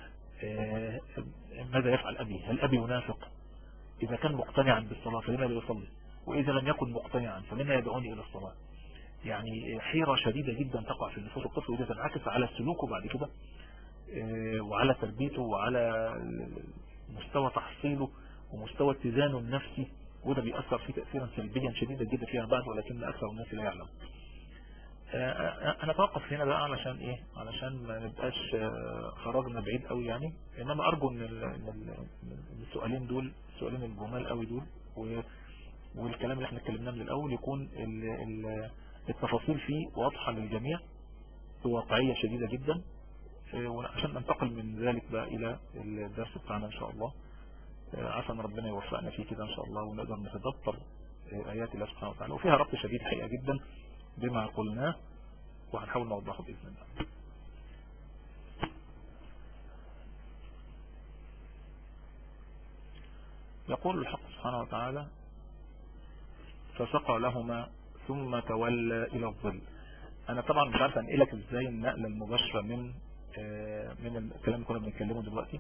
ماذا يفعل أبي؟ هل أبي منافق؟ إذا كان مقتنعا بالصلاة فلما لا يصلي؟ وإذا لم يكن مقتنعا فلما يدعوني إلى الصلاة؟ يعني حيرة شديدة جدا تقع في نفوس الطفل، وده تنعكس على سلوكه بعد كده وعلى تربيته وعلى مستوى تحصيله ومستوى اتزانه النفسي، وده بيأثر فيه تأثيرا سلبيا شديدا جدا فيما بعد، ولكن أكثر الناس لا يعلم. أنا أتوقف هنا بقى علشان إيه؟ علشان ما نبقاش خرجنا بعيد قوي يعني. إنما أرجو إن السؤالين دول السؤالين الجمال قوي دول والكلام اللي احنا اتكلمناه من الأول يكون التفاصيل فيه واضحة للجميع بواقعية شديدة جدا، وعشان ننتقل من ذلك بقى إلى الدرس بتاعنا إن شاء الله. عسى ان ربنا يوفقنا فيه كده إن شاء الله، ونقدر نتدبر آيات الله سبحانه وتعالى، وفيها ربط شديد حقيقة جدا بما قلناه وهنحاول نوضحه بإذن الله. يقول الحق سبحانه وتعالى: فسقى لهما ثم تولى إلى الظل. أنا طبعا مش عارف أنقلك إزاي النقلة المباشرة من الكلام اللي كنا بنتكلمه دلوقتي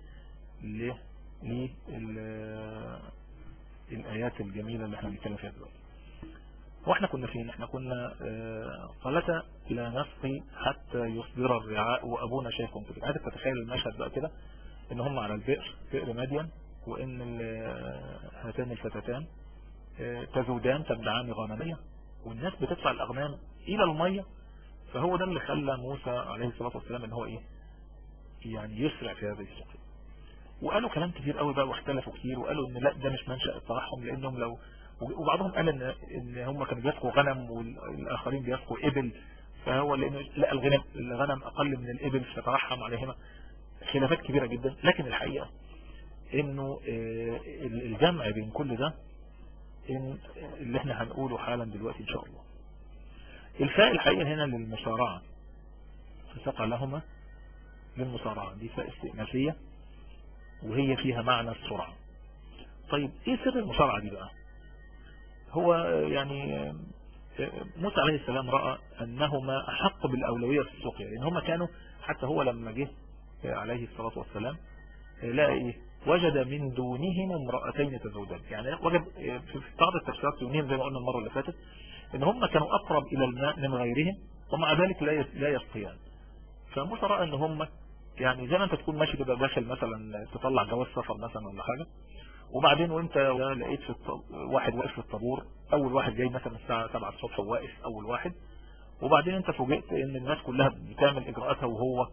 الآيات الجميلة اللي احنا بنتكلم فيها دلوقتي. واحنا كنا فين؟ احنا كنا قالتا لا نسقي حتى يصدر الرعاء وابونا شيخ كبير. عايزك تتخيل المشهد بقى كده، ان هم على البئر، بئر مدين، وان هاتان الفتاتان تذودان تبدعان غنمية، والناس بتدفع الاغنام الى المية. فهو ده اللي خلى موسى عليه الصلاة والسلام ان هو ايه يعني يسرع في هذه السقي. وقالوا كلام كتير قوي بقى واختلفوا كتير، وقالوا ان لا ده مش منشأ الترحم، لانهم لو وبعضهم قال ان هم كانوا بيسقوا غنم والاخرين بيسقوا ابل، فهو لانه لا الغنم اقل من الابل فترحم عليهما. خلافات كبيرة جدا، لكن الحقيقة انه الجمع بين كل ده إن اللي احنا هنقوله حالا دلوقتي ان شاء الله. الفاء الحقيقة هنا للمسارعة، فسقى لهما للمسارعة، دي فاء استئنافية وهي فيها معنى السرعة. طيب ايه سر المسارعة دي بقى؟ هو يعني موسى عليه السلام رأى أنهما أحق بالأولوية في السقيا، لأن هما كانوا حتى هو لما جه عليه الصلاة والسلام لا إيه وجد من دونهم امرأتين تزودان. يعني وجد في بعض التفسيرات دونهم زي ما قلنا المرة اللي فاتت إن هم كانوا أقرب إلى الماء من غيرهم، ومع ذلك لا يسقيان. فموسى رأى أن هم يعني زي ما أنت تكون ماشي كده داخل مثلا تطلع جواز سفر مثلا ولا حاجة، وبعدين وانت لقيت واحد واقف في الطابور، اول واحد جاي مثلا الساعة 7 الصبح وواقف اول واحد، وبعدين انت فوجئت ان الناس كلها بتعمل اجراءاتها وهو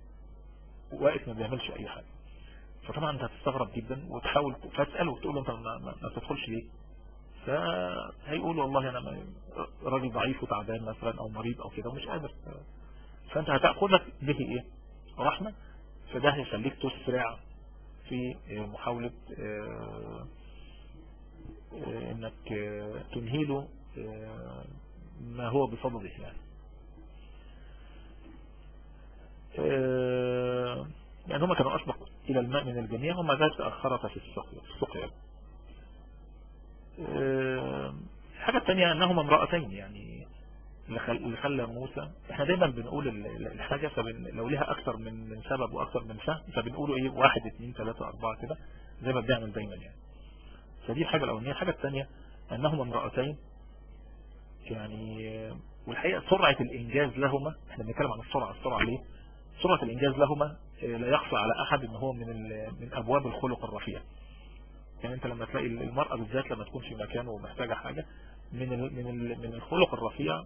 واقف ما بيعملش اي حاجة. فطبعا انت هتستغرب جدا وتحاول تسأله وتقول له انت ما تدخلش ليه؟ فهيقول والله انا راجل ضعيف وتعبان مثلا او مريض او كده ومش قادر. فانت هتأخذك به ايه؟ رحمة. فده هيخليك تسرع في محاولة انك تنهيله ما هو بصدده يعني. يعني هم كانوا أسبق إلى الماء من الجميع وما ذلك تأخرت في السقيا. الحاجة الثانية أنهما امرأتين، يعني اللي خلى موسى، احنا دايما بنقول الحاجة لو لها أكثر من سبب وأكثر من فهم فبنقوله إيه 1 2 3 4 كده زي ما بنعمل دايما يعني. فدي الحاجة الأولانية. الحاجة الثانية أنهما امرأتين، يعني والحقيقة سرعة الإنجاز لهما، احنا بنتكلم عن السرعة ليه؟ سرعة الإنجاز لهما لا يخفى على أحد إن هو من أبواب الخلق الرفيع. يعني أنت لما تلاقي المرأة بالذات لما تكون في مكان ومحتاجة حاجة من الخلق الرفيع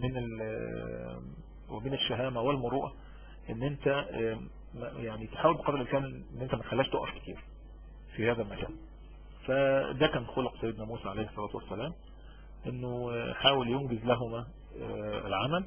ومن الشهامة والمروءة إن أنت يعني تحاول بقدر الإمكان إن أنت ما تخليهاش تقف كتير في هذا المكان. فده كان خلق سيدنا موسى عليه الصلاة والسلام، إنه حاول ينجز لهما العمل،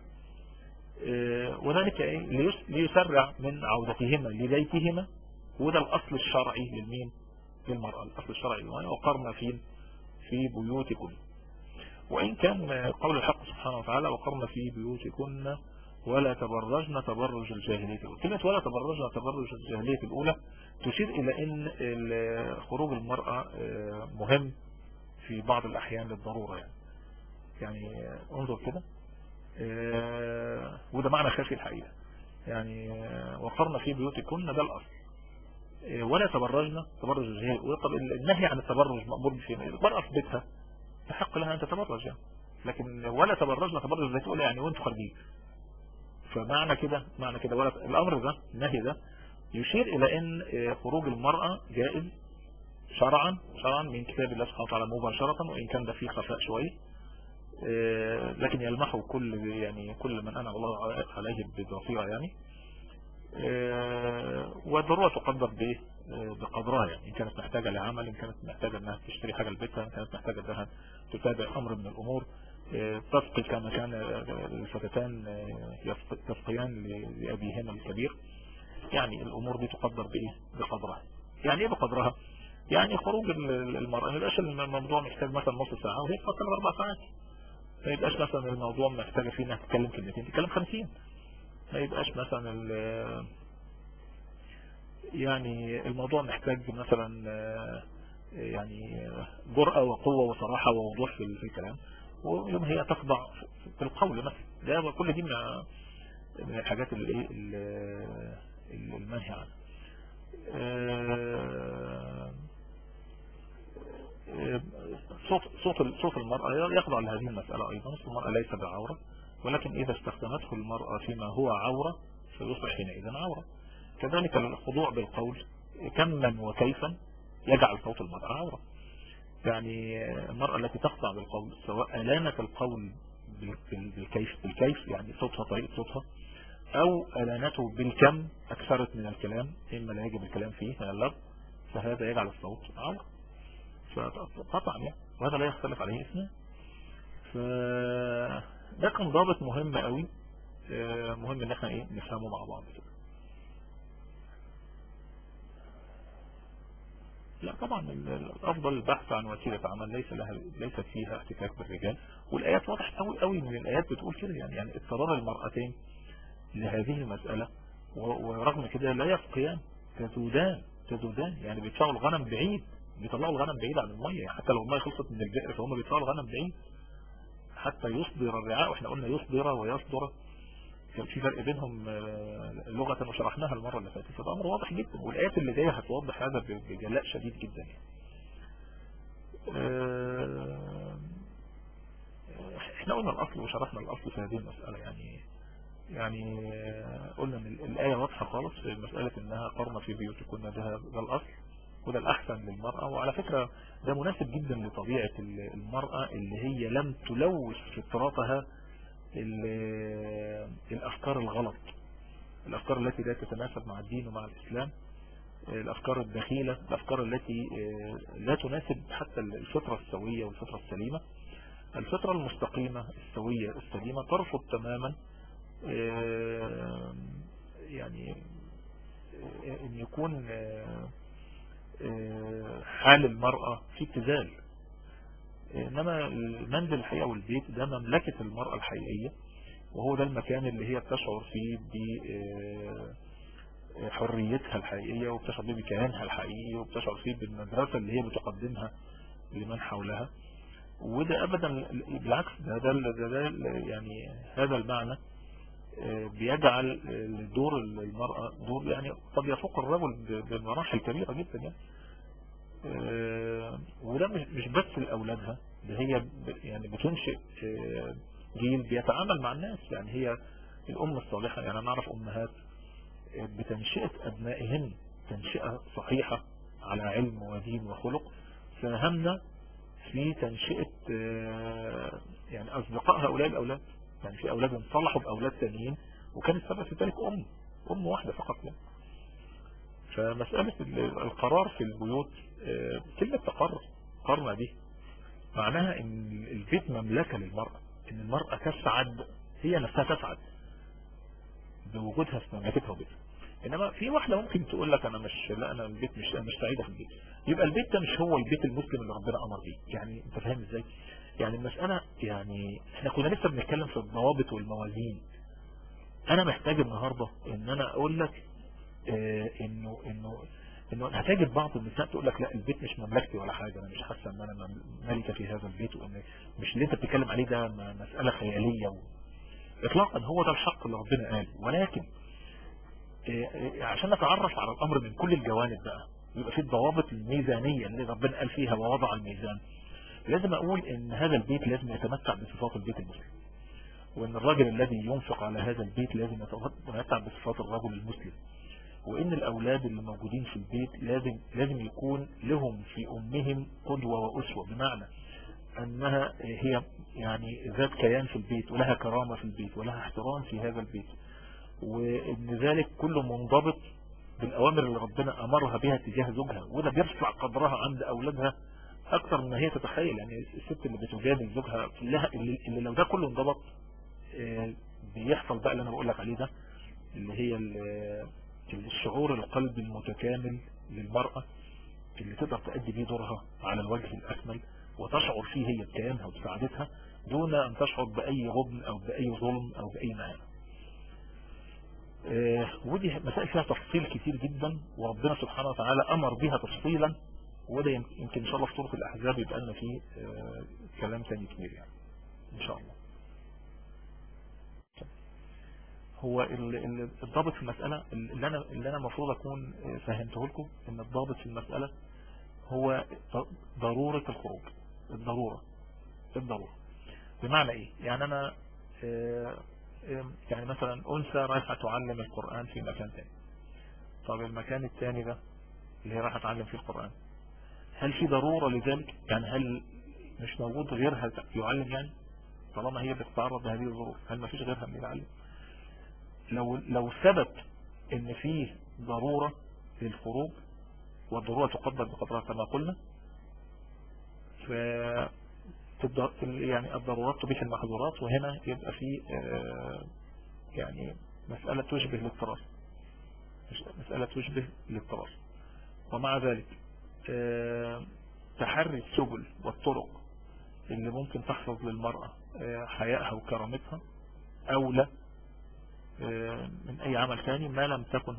وذلك ليسرع من عودتهما لبيتهما. وده الأصل الشرعي للمين؟ للمرأة. الأصل الشرعي وقرنا في بيوتكن. وإن كان قول الحق سبحانه وتعالى وقرنا في بيوتكن ولا تبرجن تبرج الجاهلية الأولى. كلمة ولا تبرجن تبرج الجاهلية الأولى تشير إلى أن خروج المرأة مهم في بعض الأحيان للضرورة يعني انظر كده، وده معنى خافي الحقيقة. يعني وقرنا في بيوتكن ده الأصل، ولا تبرجنا تبرج الجاهلية الأولى. طب النهي عن التبرج مأمور في المرأة في بيتها تحق لها أن تتبرج يعني. لكن ولا تبرجنا تبرج الجاهلية الأولى يعني وانتوا خارجين. فمعنى كده ولا الأمر ده النهي ده يشير إلى أن خروج المرأة جائز شرعا من كتاب الله سبحانه وتعالى مباشرة، وإن كان ده فيه خفاء شوية، لكن يلمحه كل من أنعم الله عليه ببصيرة يعني. والضرورة تقدر بقدرها يعني. إن كانت محتاجة لعمل، إن كانت محتاجة أنها تشتري حاجة لبيتها، إن كانت محتاجة أنها تتابع أمر من الأمور، تسقي كما كان الفتاتان تسقيان لأبيهما الكبير. يعني الأمور دي تقدر بقدرها. يعني إيه بقدرها؟ يعني خروج المرأة ما يبقاش الموضوع محتاج مثلا نص ساعة وهي تفكر 4 ساعات. ما يبقاش مثلا الموضوع محتاجة فيه انها تتكلم كلمتين تتكلم 50. ما يبقاش مثلا يعني الموضوع محتاج مثلا يعني جرأة وقوة وصراحة ووضوح في الكلام، ويوم هي تخضع في القول مثلا. ده كل دي من الحاجات المنهي عنها. صوت المرأة يخضع لهذه المسألة أيضا. صوت المرأة ليس بعورة، ولكن إذا استخدمته المرأة فيما هو عورة فيصبح حينئذ عورة. كذلك الخضوع بالقول كما وكيفا يجعل صوت المرأة عورة. يعني المرأة التي تخضع بالقول سواء ألانت القول بالكيف يعني صوتها طريقة صوتها، أو ألانته بالكم أكثرت من الكلام إما لا يجب الكلام فيه من اللغو، فهذا يجعل الصوت عورة فقطعا يعني، وهذا لا يختلف عليه اثنين. فده كان ضابط مهم قوي، مهم ان احنا نفهمه مع بعض كده. لا طبعا الافضل البحث عن وسيلة عمل ليست فيها احتكاك بالرجال. والايات واضح قوي من الايات بتقول كده يعني اضطرار المرأتين لهذه المسألة، ورغم كده لا يفقيان تذودان يعني بيطلعوا الغنم بعيد، عن المية. يعني حتى لو المية خلصت من البئر فهم بيطلعوا الغنم بعيد حتى يصدر الرعاء. واحنا قلنا يصدر ويصدر كان في فرق بينهم لغة وشرحناها المرة اللي فاتت. فده امر واضح جدا، والايات اللي جايه هتوضح هذا بجلاء شديد جدا يعني. احنا قلنا الاصل وشرحنا الاصل في هذه المسألة يعني قلنا ان الآية واضحة خالص في مسألة انها قرن في بيوتكن، ده الاصل وده الاحسن للمرأة. وعلى فكرة ده مناسب جدا لطبيعة المرأة اللي هي لم تلوث فطرتها الافكار الغلط، الافكار التي لا تتناسب مع الدين ومع الاسلام، الافكار الدخيلة، الافكار التي لا تناسب حتى الفطرة السوية والفطرة السليمة. الفطرة المستقيمة السوية السليمة ترفض تماما يعني ان يكون حال المرأة في ابتذال. إنما المنزل الحقيقة والبيت ده مملكة المرأة الحقيقية، وهو ده المكان اللي هي بتشعر فيه بحريتها الحقيقية، وبتشعر فيه بكيانها الحقيقي، وبتشعر فيه بالمدرسة اللي هي بتقدمها لمن حولها. وده أبدا بالعكس، ده يعني هذا المعنى بيجعل دور المرأة دور يعني قد يفوق الرجل بمراحل كبيرة جدا يعني. وده مش بس لأولادها، ده هي يعني بتنشئ جيل بيتعامل مع الناس. يعني هي الأم الصالحة، يعني أنا أعرف أمهات بتنشئة أبنائهن تنشئة صحيحة على علم ودين وخلق، ساهمنا في تنشئة يعني أصدقاء هؤلاء الأولاد. يعني في أولاد انصلحوا بأولاد ثانيين، وكانت سبب في ذلك أم واحدة فقط يعني. فمسألة القرار في البيوت، كلمة قرنا دي معناها ان البيت مملكة للمرأة، ان المرأة تسعد، هي نفسها تسعد بوجودها في مملكتها وبيتها. انما في واحدة ممكن تقول لك انا البيت مش سعيدة في البيت. يبقى البيت ده مش هو البيت المسلم اللي ربنا امر بيه. يعني انت فاهم ازاي؟ يعني المسألة، يعني احنا كنا لسه بنتكلم في الضوابط والموازين. انا محتاج النهاردة ان انا اقول لك انه هتجد بعض النساء تقول لك لا البيت مش مملكتي ولا حاجة، انا مش حاسه ان انا ملكة في هذا البيت، وان مش اللي انت بتتكلم عليه ده مسألة خيالية اطلاقا. هو ده الحق اللي ربنا قال. ولكن عشان نتعرف على الامر من كل الجوانب بقى، يبقى في الضوابط الميزانية اللي ربنا قال فيها ووضع الميزان. لازم اقول ان هذا البيت لازم يتمتع بصفات البيت المسلم، وان الرجل الذي ينفق على هذا البيت لازم يتمتع بصفات الرجل المسلم، وان الاولاد اللي موجودين في البيت لازم يكون لهم في امهم قدوة واسوة، بمعنى انها هي يعني ذات كيان في البيت، ولها كرامة في البيت، ولها احترام في هذا البيت، وان ذلك كله منضبط بالاوامر اللي ربنا امرها بها تجاه زوجها. وده بيرفع قدرها عند اولادها اكتر من هي تتخيل. يعني الست اللي بتجادل زوجها كلها، اللي لو ده كله انضبط بيحصل بقى اللي انا بقول لك عليه ده، اللي هي الشعور القلبي المتكامل للمرأة اللي تقدر تأدي بيه دورها على الوجه الأكمل، وتشعر فيه هي بكيانها وبسعادتها دون أن تشعر بأي غبن أو بأي ظلم أو بأي مهانة. ودي مسائل فيها تفصيل كتير جدا، وربنا سبحانه وتعالى أمر بها تفصيلا، وده يمكن إن شاء الله في سورة الأحزاب يبقى لنا فيه كلام تاني كتير يعني إن شاء الله. هو الضابط في المسألة اللي أنا المفروض أكون فهمته لكم، إن الضابط في المسألة هو ضرورة الخروج. الضرورة بمعنى إيه؟ يعني أنا يعني مثلا أنثى رايحة تعلم القرآن في مكان تاني. طب المكان التاني ده اللي هي رايحة تعلم فيه القرآن، هل في ضرورة لذلك؟ يعني هل مش موجود غيرها يعلم؟ يعني طالما هي بتتعرض لهذه الظروف، هل ما فيش غيرها من يعلم؟ لو ثبت ان فيه ضرورة للخروج، والضرورة تقدر بقدرها كما قلنا، يعني الضرورات تبيح المحظورات، وهنا يبقى فيه يعني مسألة تشبه الاضطرار. ومع ذلك تحري السبل والطرق اللي ممكن تحفظ للمرأة حيائها وكرامتها أولى من أي عمل ثاني ما لم تكن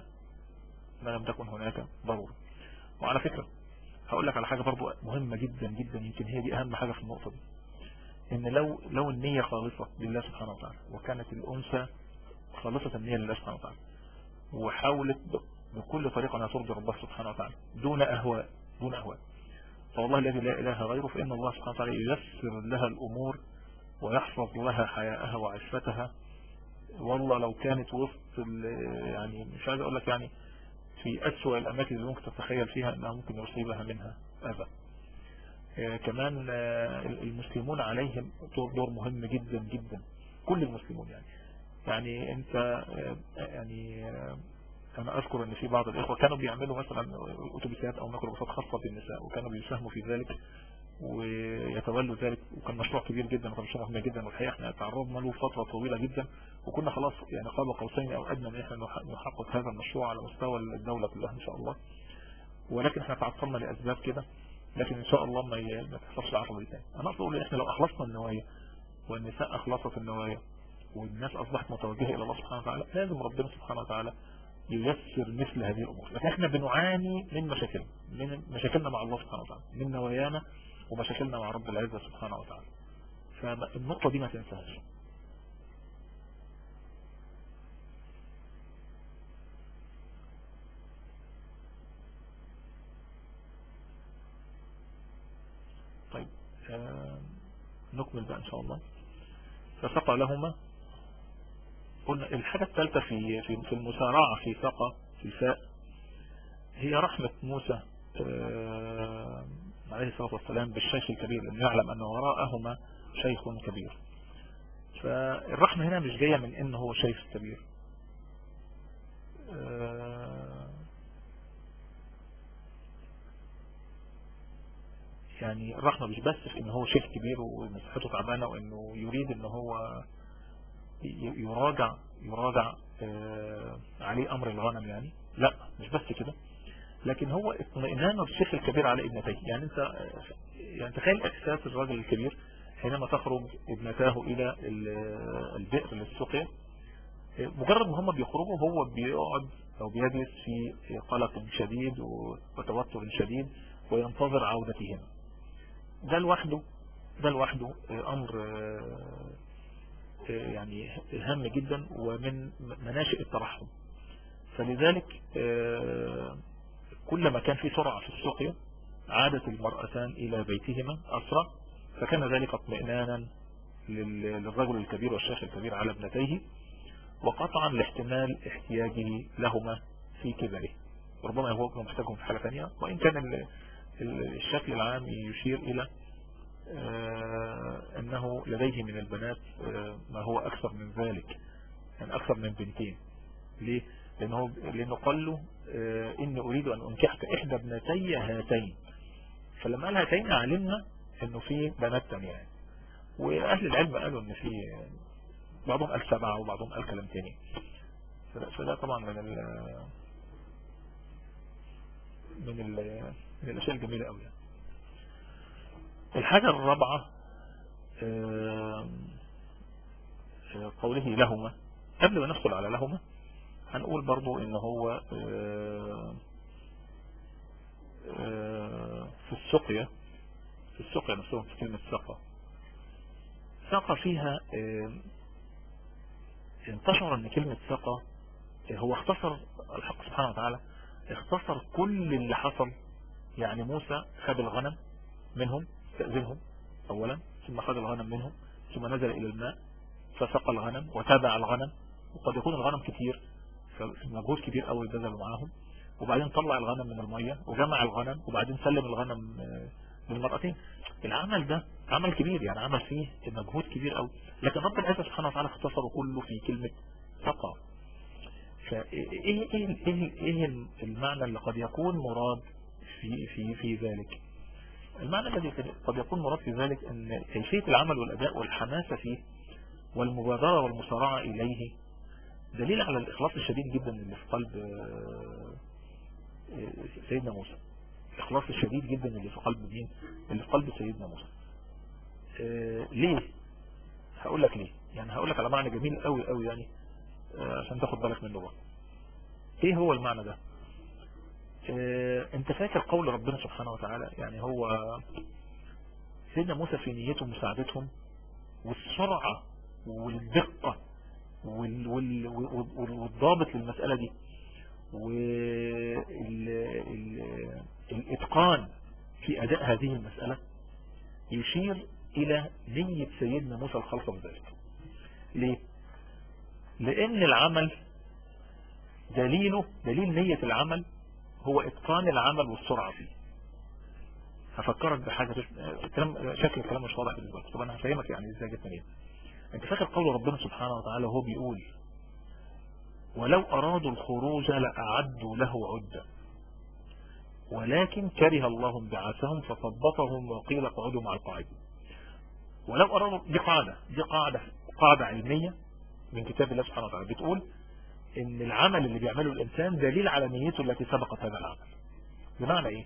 هناك ضرورة. وعلى فكرة هقول لك على حاجة برضو مهمة جدا جدا، يمكن هي دي أهم حاجة في النقطة دي، إن لو النية خالصة لله سبحانه وتعالى، وكانت الأنثى خالصة النية لله سبحانه وتعالى، وحاولت بكل طريقة أنها ترضي ربها سبحانه وتعالى دون أهواء، فوالله الذي لا إله غيره، فإن الله سبحانه وتعالى ييسر لها الأمور ويحفظ لها حياءها وعفتها. والله لو كانت وسط يعني مش عايز أقول لك يعني في أسوأ الأماكن اللي ممكن تتخيل فيها أنها ممكن يصيبها منها أذى. كمان المسلمون عليهم دور مهم جدا جدا، كل المسلمون يعني انت يعني انا اذكر ان في بعض الاخوة كانوا بيعملوا مثلا اتوبيسات او ميكروباصات خاصة بالنساء، وكانوا بيساهموا في ذلك ويتولوا ذلك، وكان مشروع كبير جدا وكان مشروع مهم جدا، والحقيقة احنا تعرضنا له فترة طويلة جدا، وكنا خلاص يعني قاب قوسين او ادنى ان احنا نحقق هذا المشروع على مستوى الدولة كلها ان شاء الله. ولكن احنا تعطلنا لاسباب كده، لكن ان شاء الله ما تحصلش العقبة دي تاني. انا اقصد اقول احنا لو اخلصنا النوايا والنساء اخلصت النوايا والناس اصبحت متوجهة الى الله سبحانه وتعالى، لازم ربنا سبحانه وتعالى ييسر مثل هذه الامور. لكن احنا بنعاني من مشاكلنا مع الله سبحانه وتعالى، من نوايانا ومشاكلنا مع رب العزة سبحانه وتعالى. فالنقطة دي ما تنساهاش. طيب نكمل بقى ان شاء الله. فسقى لهما، قلنا الحاجة الثالثة في المسارعة في سقى في الفاء هي رحمة موسى عليه الصلاة والسلام بالشيخ الكبير، لأن يعلم أن وراءهما شيخ كبير. فالرحمة هنا مش جاية من إنه هو شيخ كبير، يعني الرحمة مش بس في إنه هو شيخ كبير ومساحته تعبانة وإنه يريد إنه هو يراجع عليه أمر الغنم، يعني لا مش بس كده، لكن هو اطمئنان الشيخ الكبير على ابنتيه. يعني انت يعني تخيل احساس الراجل الكبير حينما تخرج ابنتاه الى البئر للسقيا، مجرد ما هم بيخرجوا هو بيقعد او بيجلس في قلق شديد وتوتر شديد وينتظر عودتهما. ده لوحده امر يعني هام جدا ومن مناشئ الترحم. فلذلك كلما كان في سرعة في السقيا عادت المرأتان إلى بيتهما أسرع، فكان ذلك اطمئنانا للرجل الكبير والشيخ الكبير على ابنتيه، وقطعا لاحتمال احتياجه لهما في كبره. ربما يكون محتاجهم في حالة ثانية، وإن كان الشكل العام يشير إلى أنه لديه من البنات ما هو أكثر من ذلك، يعني أكثر من بنتين. ليه؟ لأنه قال له إني أريد أن أنكحك إحدى ابنتي هاتين. فلما قال هاتين علمنا إنه في بنات تانية يعني. وأهل العلم قالوا إن في بعضهم قال 7 وبعضهم قال كلام تاني. فده طبعا من الأشياء الجميلة أوي يعني. الحاجة الرابعة قوله لهما. قبل ما ندخل على لهما هنقول برضو ان هو في السقيا نفسهم في كلمة سقى فيها انتشر ان كلمة سقى هو اختصر الحق سبحانه وتعالى، اختصر كل اللي حصل. يعني موسى خد الغنم منهم، استأذنهم اولا، ثم خد الغنم منهم، ثم نزل الى الماء فسقى الغنم وتابع الغنم، وقد يكون الغنم كتير فمجهود كبير قوي بذلوا معاهم، وبعدين طلع الغنم من المية وجمع الغنم وبعدين سلم الغنم للمرأتين. العمل ده عمل كبير، يعني عمل فيه مجهود كبير قوي، لكن رب العزة سبحانه وتعالى اختصره كله في كلمة سقى. ايه المعنى اللي قد يكون مراد في ذلك؟ المعنى الذي قد يكون مراد في ذلك ان كيفية العمل والاداء والحماسة فيه والمبادرة والمسارعة اليه دليل على الإخلاص الشديد جدا اللي في قلب سيدنا موسى. الإخلاص الشديد جدا اللي في قلب مين؟ اللي في قلب سيدنا موسى. ليه؟ هقول لك ليه. يعني هقول لك على معنى جميل قوي قوي يعني عشان تاخد بالك منه بقى. ايه هو المعنى ده؟ انت فاكر قول ربنا سبحانه وتعالى؟ يعني هو سيدنا موسى في نيته مساعدتهم، والسرعة والدقة والضابط للمسألة دي والإتقان في أداء هذه المسألة يشير إلى نية سيدنا موسى الخالصة بذلك. ليه؟ لأن العمل دليل نية العمل هو إتقان العمل والسرعة فيه. هفكرك بحاجة، شكل الكلام مش واضح بالنسبة لك، طب أنا هفهمك يعني إزاي جت منين. أنت فاكر قول ربنا سبحانه وتعالى وهو بيقول ولو أرادوا الخروج لأعدوا له عدة ولكن كره الله انبعاثهم فثبطهم وقيل اقعدوا مع القاعدين. ولو أرادوا، دي قاعدة علمية من كتاب الله سبحانه وتعالى بتقول إن العمل اللي بيعمله الإنسان دليل على نيته التي سبقت هذا العمل. بمعنى إيه؟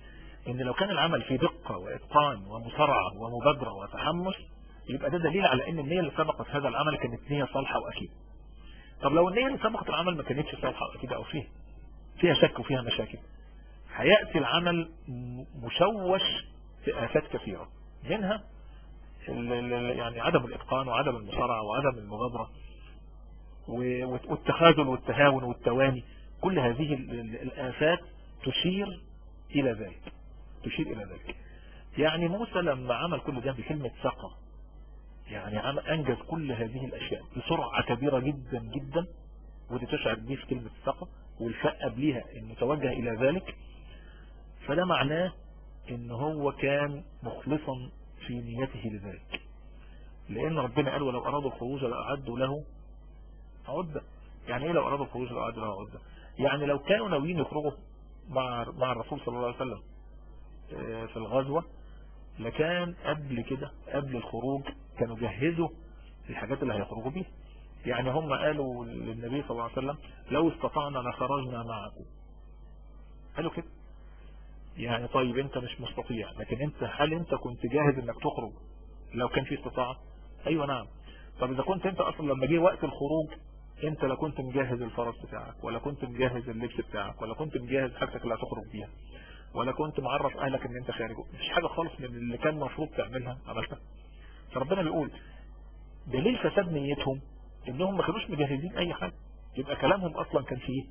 ان لو كان العمل فيه دقة واتقان ومسارعة ومبادرة وتحمس، يبقى ده دليل على ان النية اللي سبقت هذا العمل كانت نية صالحة واكيد. طب لو النية اللي سبقت العمل ما كانتش صالحة واكيد، او فيها شك وفيها مشاكل، هيأتي العمل مشوش بآفات كثيرة، منها يعني عدم الاتقان وعدم المسارعة وعدم المبادرة والتخاذل والتهاون والتواني. كل هذه الآفات تشير إلى ذلك. يعني موسى لما عمل كل ده بكلمة سقى، يعني أنجز كل هذه الأشياء بسرعة كبيرة جدا جدا، ودي تشعر به في كلمة سقى، والفاء قبلها المتوجه إلى ذلك. فده معناه إن هو كان مخلصا في نيته لذلك، لأن ربنا قال ولو أرادوا الخروج لأعدوا له عدة. يعني إيه لو أرادوا الخروج لأعدوا له عدة؟ يعني لو كانوا ناويين يخرجوا مع الرسول صلى الله عليه وسلم في الغزوة، لكان قبل كده قبل الخروج كانوا جهزوا الحاجات اللي هيخرجوا بيها. يعني هم قالوا للنبي صلى الله عليه وسلم لو استطعنا لخرجنا معكم، قالوا كده. يعني طيب انت مش مستطيع، لكن هل انت كنت جاهز انك تخرج لو كان في استطاعة؟ ايوه نعم. طب اذا كنت انت اصلا لما جه وقت الخروج انت لا كنت مجهز الفرس بتاعك، ولا كنت مجهز اللبس بتاعك، ولا كنت مجهز حاجتك اللي هتخرج بيها، ولا كنت معرف اهلك ان انت خارج، مفيش حاجة خالص من اللي كان مفروض تعملها عملتها. فربنا بيقول دليل فساد نيتهم انهم ما كانوش مجهزين اي حاجة، يبقى كلامهم اصلا كان فيه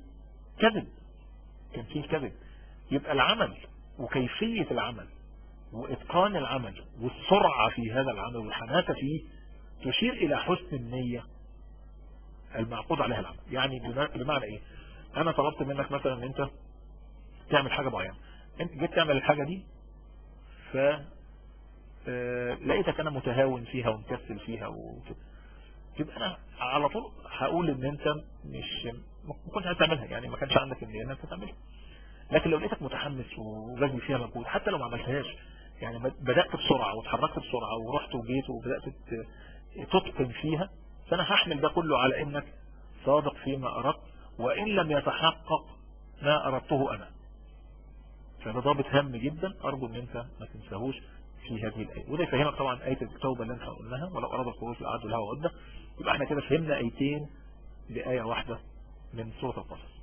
كذب. يبقى العمل وكيفية العمل واتقان العمل والسرعة في هذا العمل والحماسة فيه تشير الى حسن النية المعقود عليها العمل. يعني بمعنى ايه؟ انا طلبت منك مثلا ان انت تعمل حاجة معينة، انت جيت تعمل الحاجة دي ف لقيتك انا متهاون فيها ومكسل فيها وكده، يبقى انا على طول هقول ان انت ما كنتش عايز تعملها، يعني ما كانش عندك النية ان انت تعملها. لكن لو لقيتك متحمس وبذل فيها مجهود حتى لو ما عملتهاش، يعني بدأت بسرعة وتحركت بسرعة ورحت وجيت وبدأت تتقن فيها، فانا هحمل ده كله على انك صادق فيما اردت، وان لم يتحقق ما اردته انا. فده ضابط هام جدا، ارجو ان انت ما تنساهوش في هذه الآية. وده يفهمك طبعا آية التوبة اللي انت قلناها ولو أراد الخروج لأعدوا لها عدة. يبقى احنا كده فهمنا آيتين بآية واحدة من سورة القصص.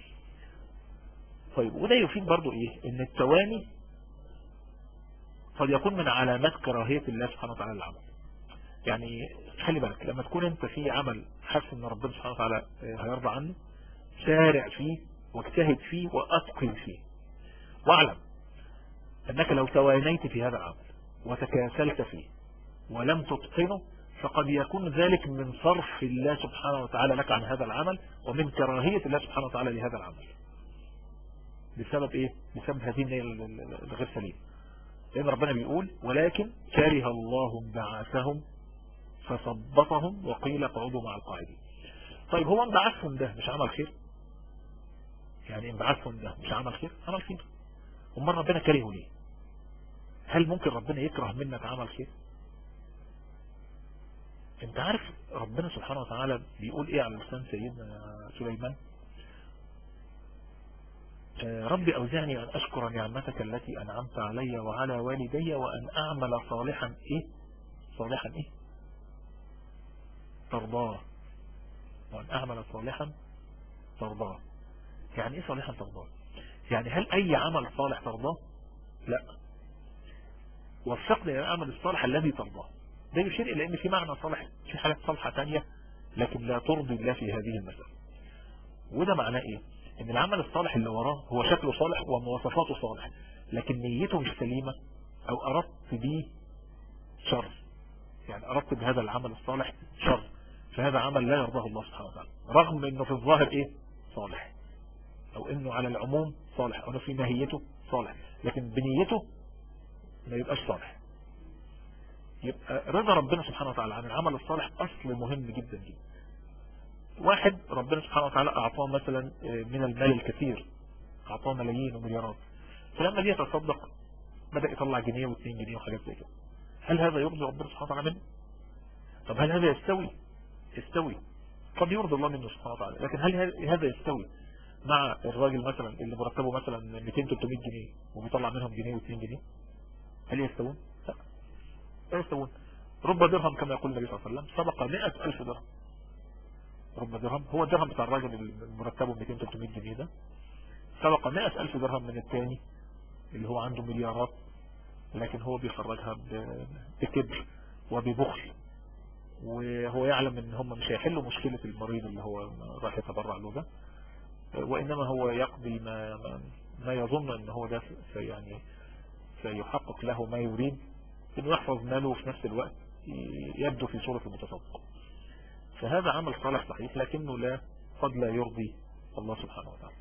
طيب وده يفيد برضو ايه؟ ان التواني قد يكون من علامات كراهية الله سبحانه وتعالى للعمل. يعني خلي بالك لما تكون انت في عمل حاسس ان ربنا سبحانه وتعالى هيرضى عنه، سارع فيه واجتهد فيه واتقن فيه، واعلم انك لو توانيت في هذا العمل وتكاسلت فيه ولم تتقنه، فقد يكون ذلك من صرف الله سبحانه وتعالى لك عن هذا العمل، ومن كراهية الله سبحانه وتعالى لهذا العمل. بسبب ايه؟ بسبب هذه النية الغير سليمة. لأن ربنا بيقول ولكن كره الله انبعاثهم فثبطهم وقيل اقعدوا مع القاعدين. طيب هو انبعاثهم ده مش عمل خير؟ يعني انبعاثهم ده مش عمل خير؟ عمل خير. امال ربنا كرهه ليه؟ هل ممكن ربنا يكره منك عمل خير؟ انت عارف ربنا سبحانه وتعالى بيقول ايه على لسان سيدنا سليمان؟ ربي أوزعني أن أشكر نعمتك التي أنعمت علي وعلى والدي وأن أعمل صالحا ترضاه. وأن أعمل صالحا ترضاه. يعني إيه صالحا ترضاه؟ يعني هل أي عمل صالح ترضاه؟ لا. وفقني أن أعمل الصالح الذي ترضاه. ده يشير إلى أن في معنى صالح، في حالات صالحة تانية لكن لا ترضي الله في هذه المسألة. وده معناه إيه؟ ان العمل الصالح اللي وراه هو شكله صالح ومواصفاته صالح، لكن نيته مش سليمة، او اردت به شر، يعني اردت بهذا العمل الصالح شر، فهذا عمل لا يرضاه الله سبحانه وتعالى، رغم انه في الظاهر ايه؟ صالح، او انه على العموم صالح، او انه في ماهيته صالح، لكن بنيته ما يبقاش صالح. يبقى رضا ربنا سبحانه وتعالى عن العمل الصالح اصل مهم جدا جدا. واحد ربنا سبحانه وتعالى أعطاه مثلا من المال الكثير، أعطاه ملايين ومليارات، فلما جه يتصدق بدأ يطلع جنيه واثنين جنيه وحاجات زي كده. هل هذا يرضي ربنا سبحانه وتعالى منه؟ طب هل هذا يستوي؟ قد يرضي الله منه سبحانه وتعالى، لكن هل هذا يستوي مع الراجل مثلا اللي مرتبه مثلا 200 300 جنيه وبيطلع منهم جنيه و2 جنيه؟ هل يستوون؟ لا، لا يستوون. رب درهم كما يقول النبي صلى الله عليه وسلم سبق 100,000 درهم. رب درهم، هو الدرهم بتاع الراجل اللي مرتبه 200 300 جنيه ده سبق 100,000 درهم من الثاني اللي هو عنده مليارات، لكن هو بيخرجها بكبر وببخل، وهو يعلم ان هم مش هيحلوا مشكلة المريض اللي هو راح يتبرع له ده، وانما هو يقضي ما يظن ان هو ده يعني سيحقق له ما يريد، انه يحفظ ماله وفي نفس الوقت يبدو في صورة المتصدق. فهذا عمل صالح صحيح، لكنه قد لا يرضي الله سبحانه وتعالى.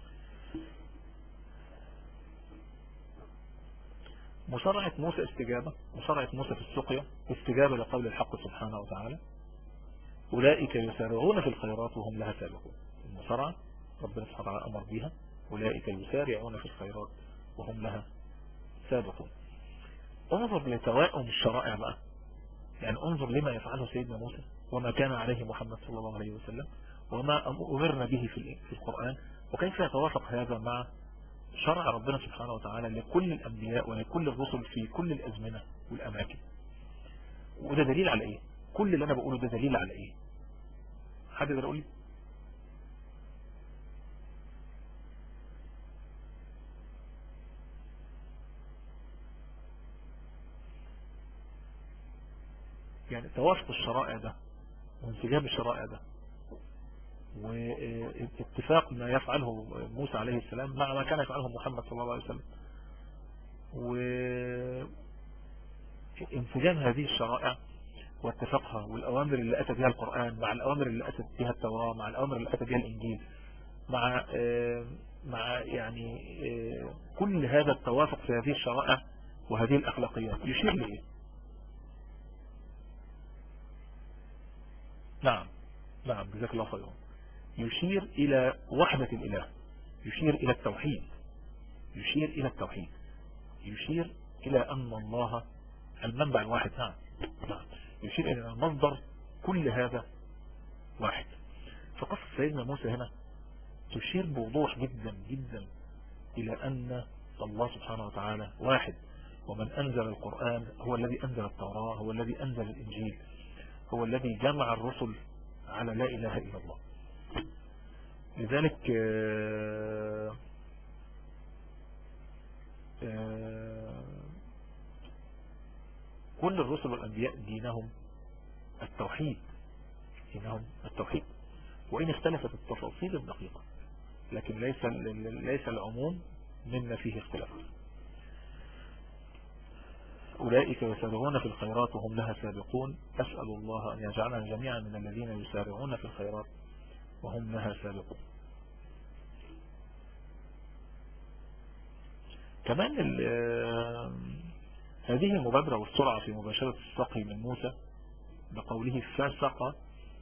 مشرعة موسى استجابة، مشرعة موسى في السقيا استجابة لقول الحق سبحانه وتعالى أولئك يسارعون في الخيرات وهم لها سابقون. المشرعة ربنا سبحانه وتعالى أمر بها، أولئك يسارعون في الخيرات وهم لها سابقون. انظر لتوائم الشرائع بقى، يعني انظر لما يفعله سيدنا موسى وما كان عليه محمد صلى الله عليه وسلم وما أمرنا به في القرآن، وكيف يتوافق هذا مع شرع ربنا سبحانه وتعالى لكل الأنبياء ولكل الرسل في كل الأزمنة والأماكن. وده دليل على إيه؟ كل اللي أنا بقوله ده دليل على إيه؟ حد يقدر يقول لي؟ يعني توافق الشرائع ده وانسجام الشرائع ده واتفاق ما يفعله موسى عليه السلام مع ما كان يفعله محمد صلى الله عليه وسلم، وانسجام هذه الشرائع واتفاقها والأوامر اللي أتى بها القرآن مع الأوامر اللي أتت بها التوراة مع الأوامر اللي أتى بها الإنجيل مع يعني كل هذا التوافق في هذه الشرائع وهذه الأخلاقيات يشير لإيه؟ نعم، نعم، جزاك الله خيرا. يشير إلى وحدة الإله، يشير إلى التوحيد، يشير إلى التوحيد، يشير إلى أن الله المنبع الواحد. نعم، نعم، يشير إلى مصدر كل هذا واحد. فقصة سيدنا موسى هنا تشير بوضوح جدا جدا إلى أن الله سبحانه وتعالى واحد، ومن أنزل القرآن هو الذي أنزل التوراة، هو الذي أنزل الإنجيل، هو الذي جمع الرسل على لا إله إلا الله. لذلك كل الرسل والأنبياء دينهم التوحيد، دينهم التوحيد، وإن اختلفت التفاصيل الدقيقة، لكن ليس العموم مما فيه اختلاف. أولئك يسارعون في الخيرات وهم لها سابقون، أسأل الله أن يجعلنا جميعا من الذين يسارعون في الخيرات وهم لها سابقون. كمان هذه المبادرة والسرعة في مباشرة السقي من موسى بقوله فسق،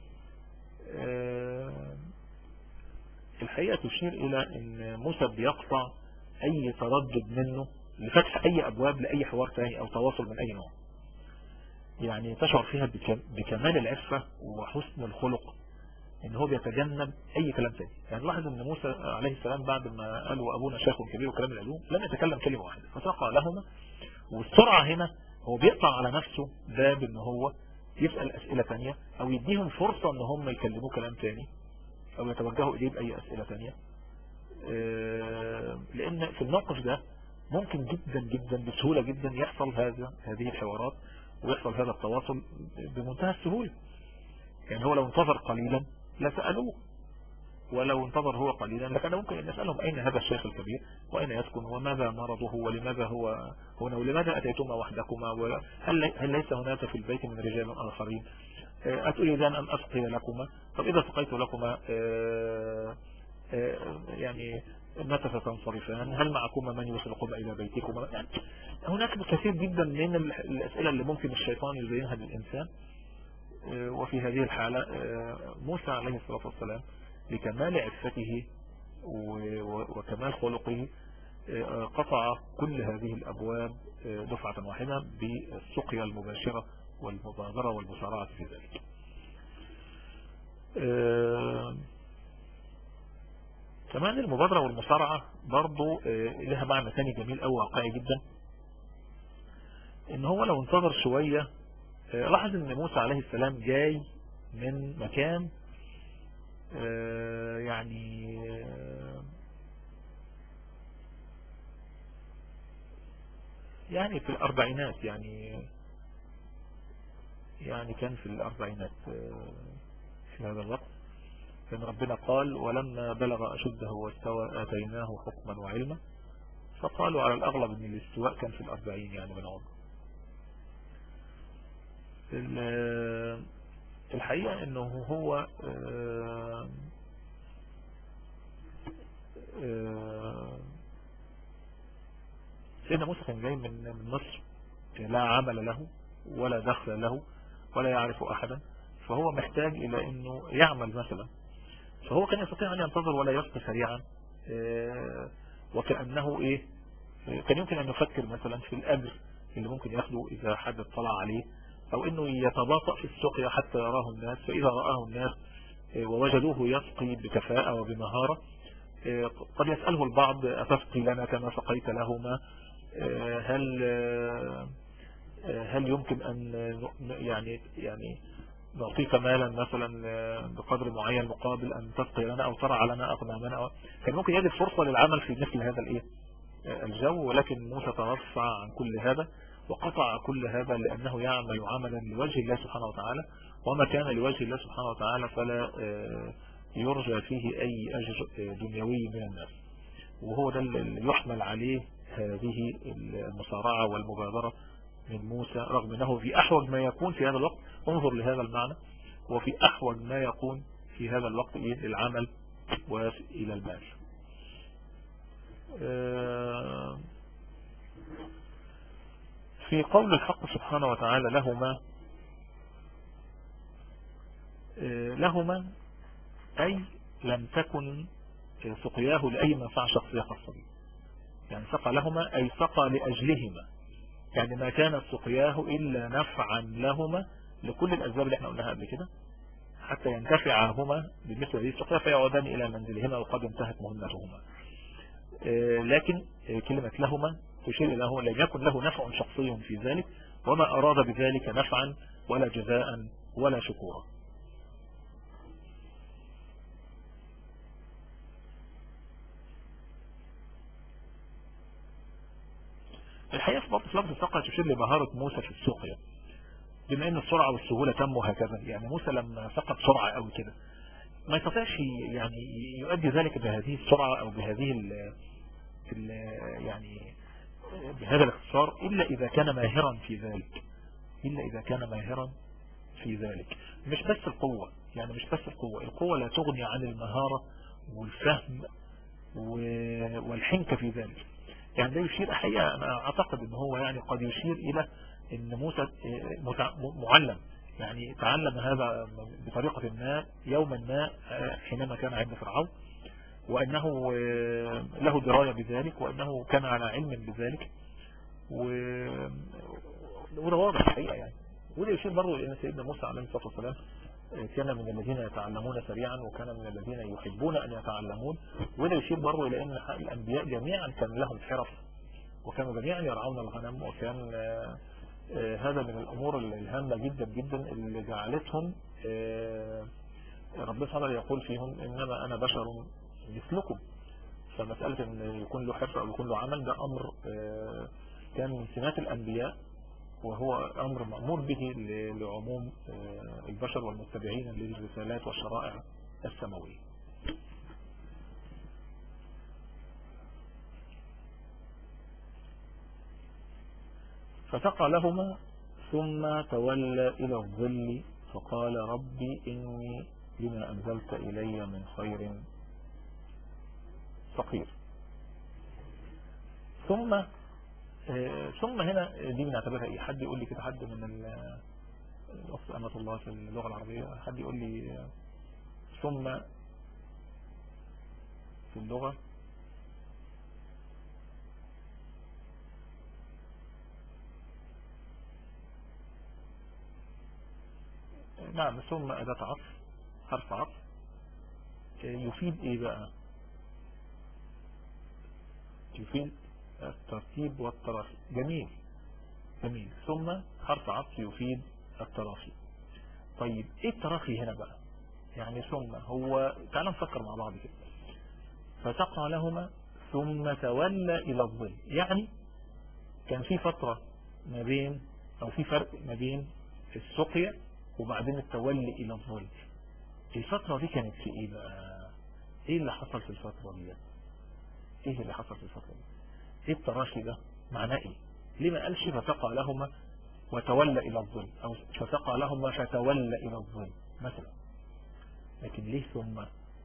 الحقيقة تشير إلى أن موسى بيقطع أي تردد منه لفتح أي أبواب لأي حوار ثاني أو تواصل من أي نوع، يعني تشعر فيها بكمال العفة وحسن الخلق، ان هو بيتجنب اي كلام ثاني. يعني لاحظ ان موسى عليه السلام بعد ما قال وابونا شيخ كبير وكلام العلوم لم يتكلم كلمة واحدة فساق لهما. والسرعة هنا هو بيقطع على نفسه باب ان هو يسأل اسئلة ثانية او يديهم فرصة ان هم يكلموه كلام ثاني او يتوجهوا اليه باي اسئلة ثانية، لان في الموقف ده ممكن جدا جدا بسهولة جدا يحصل هذه الحوارات ويحصل هذا التواصل بمنتهى السهولة. يعني هو لو انتظر قليلا لسألوه، ولو انتظر هو قليلا لكان ممكن أن يسألهم أين هذا الشيخ الكبير وأين يسكن وماذا مرضه ولماذا هو هنا ولماذا أتيتما وحدكما هل ليس هناك في البيت من رجال آخرين أتريدان أن أسقي لكما؟ طب إذا سقيت لكما يعني متى ستنصرفان؟ هل معكما من يوصلكما إلى بيتكما؟ يعني هناك كثير جدا من الأسئلة اللي ممكن الشيطان يزينها للإنسان. وفي هذه الحالة موسى عليه الصلاة والسلام لكمال عفته وكمال خلقه قطع كل هذه الأبواب دفعة واحدة بالسقيا المباشرة والمبادرة والمسارعة في ذلك. كمان المبادرة والمسارعة برضو لها معنى ثاني جميل أو واقعي جدا، ان هو لو انتظر شوية. لاحظ ان موسى عليه السلام جاي من مكان يعني يعني في الأربعينات، يعني كان في الأربعينات في هذا الوقت. كان ربنا قال ولما بلغ أشده واستوى آتيناه حكما وعلما، فقالوا على الأغلب أن الاستواء كان في الأربعين يعني من عمر. الحقيقة أنه هو سيدنا موسى كان جاي من مصر، لا عمل له ولا دخل له ولا يعرف أحدا، فهو محتاج إلى أنه يعمل مثلا. فهو كان يستطيع أن ينتظر ولا يسقي سريعا، وكأنه كان يمكن أن يفكر مثلا في الأجر اللي ممكن ياخده إذا حد اطلع عليه، أو أنه يتباطأ في السقيا حتى يراه الناس، فإذا رآه الناس ووجدوه يسقي بكفاءة وبمهارة، قد يسأله البعض أتسقي لنا كما سقيت لهما؟ هل يمكن أن يعني نعطيك مالا مثلا بقدر معين مقابل أن تسقي لنا أو ترعى لنا أغنامنا؟ كان ممكن يجد فرصة للعمل في مثل هذا الجو، ولكن موسى ترفع عن كل هذا وقطع كل هذا لأنه يعمل عملا لوجه الله سبحانه وتعالى، وما كان لوجه الله سبحانه وتعالى فلا يرجى فيه أي أجر دنيوي من الناس. وهو ده اللي يحمل عليه هذه المسارعة والمبادرة من موسى، رغم أنه في أحوج ما يكون في هذا الوقت. انظر لهذا المعنى، وفي أحوج ما يكون في هذا الوقت للعمل وإلى المال. في قول الحق سبحانه وتعالى لهما أي لم تكن سقياه لأي منفعة شخصية خاصة به، يعني سقى لهما أي سقى لأجلهما، يعني ما كانت سقياه إلا نفعا لهما لكل الأسباب اللي احنا قلناها قبل كده، حتى ينتفعهما بمثل هذه السقيا فيعودان إلى منزلهما وقد انتهت مهمتهما. لكن كلمة لهما تشير إلى أنه لم يكن له نفع شخصي في ذلك، وما أراد بذلك نفعا ولا جزاء ولا شكورا. الحقيقة في بعض لفظ السقيا تشير لمهارة موسى في السقيا، بما ان السرعة والسهولة تموا هكذا. يعني موسى لما سقى بسرعة قوي كده ما يستطيعش يعني يؤدي ذلك بهذه السرعة او بهذه يعني بهذا الاختصار إلا إذا كان ماهرا في ذلك، مش بس القوة، يعني مش بس القوة لا تغني عن المهارة والفهم والحنكة في ذلك. يعني ده يشير الحقيقة، أنا أعتقد أنه هو يعني قد يشير إلى أن موسى معلم، يعني تعلم هذا بطريقة ما يوما ما حينما كان عند فرعون، وأنه له دراية بذلك، وأنه كان على علم بذلك، وده واضح الحقيقة يعني. وده يشير برضو إلى سيدنا موسى عليه الصلاة والسلام كان من الذين يتعلمون سريعا، وكان من الذين يحبون أن يتعلمون. وده يشير برضو إلى أن الأنبياء جميعا كان لهم حرف، وكانوا جميعا يرعون الغنم، وكان هذا من الأمور الهامة جدا جدا اللي جعلتهم ربنا سبحانه يقول فيهم إنما أنا بشر مثلكم. فمسألة أن يكون له حرف أو يكون له عمل ده أمر كان من سمات الأنبياء، وهو أمر مأمور به لعموم البشر والمتبعين للرسالات والشرائع السماوية. فسقى لهما ثم تولى إلى الظل فقال ربي إني لما أنزلت إلي من خير فقير. ثم هنا دي بنعتبرها ايه؟ حد يقول لي كده، حد من الأخت أمة الله في اللغة العربية، حد يقول لي ثم في اللغة نعم ثم أداة عطف، حرف عطف، يفيد ايه بقى؟ يفيد الترتيب والتراخي. جميل جميل. ثم حرف عطف يفيد التراخي. طيب ايه التراخي هنا بقى؟ يعني ثم، هو تعال نفكر مع بعض كده. فسقى لهما ثم تولى الى الظل، يعني كان في فترة ما بين، او في فرق ما بين السقيا وبعدين التولي الى الظل. الفترة دي كانت في ايه بقى؟ ايه اللي حصل في الفترة دي؟ ايه اللي حصل في الفترة دي؟ ايه التراخي ده معناه ايه؟ ليه ما قالش فسقى لهما وتولى الى الظل، او فسقى لهما فتولى الى الظل مثلا؟ لكن ليه ثم؟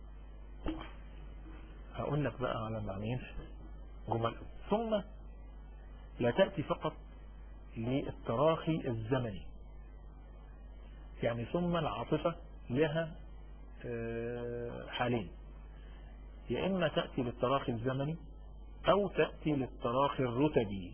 هقول لك بقى على معنيين جمل. ثم لا تأتي فقط للتراخي الزمني، يعني ثم العاطفة لها حالين، يا إما تأتي للتراخي الزمني أو تأتي للتراخي الرتبي.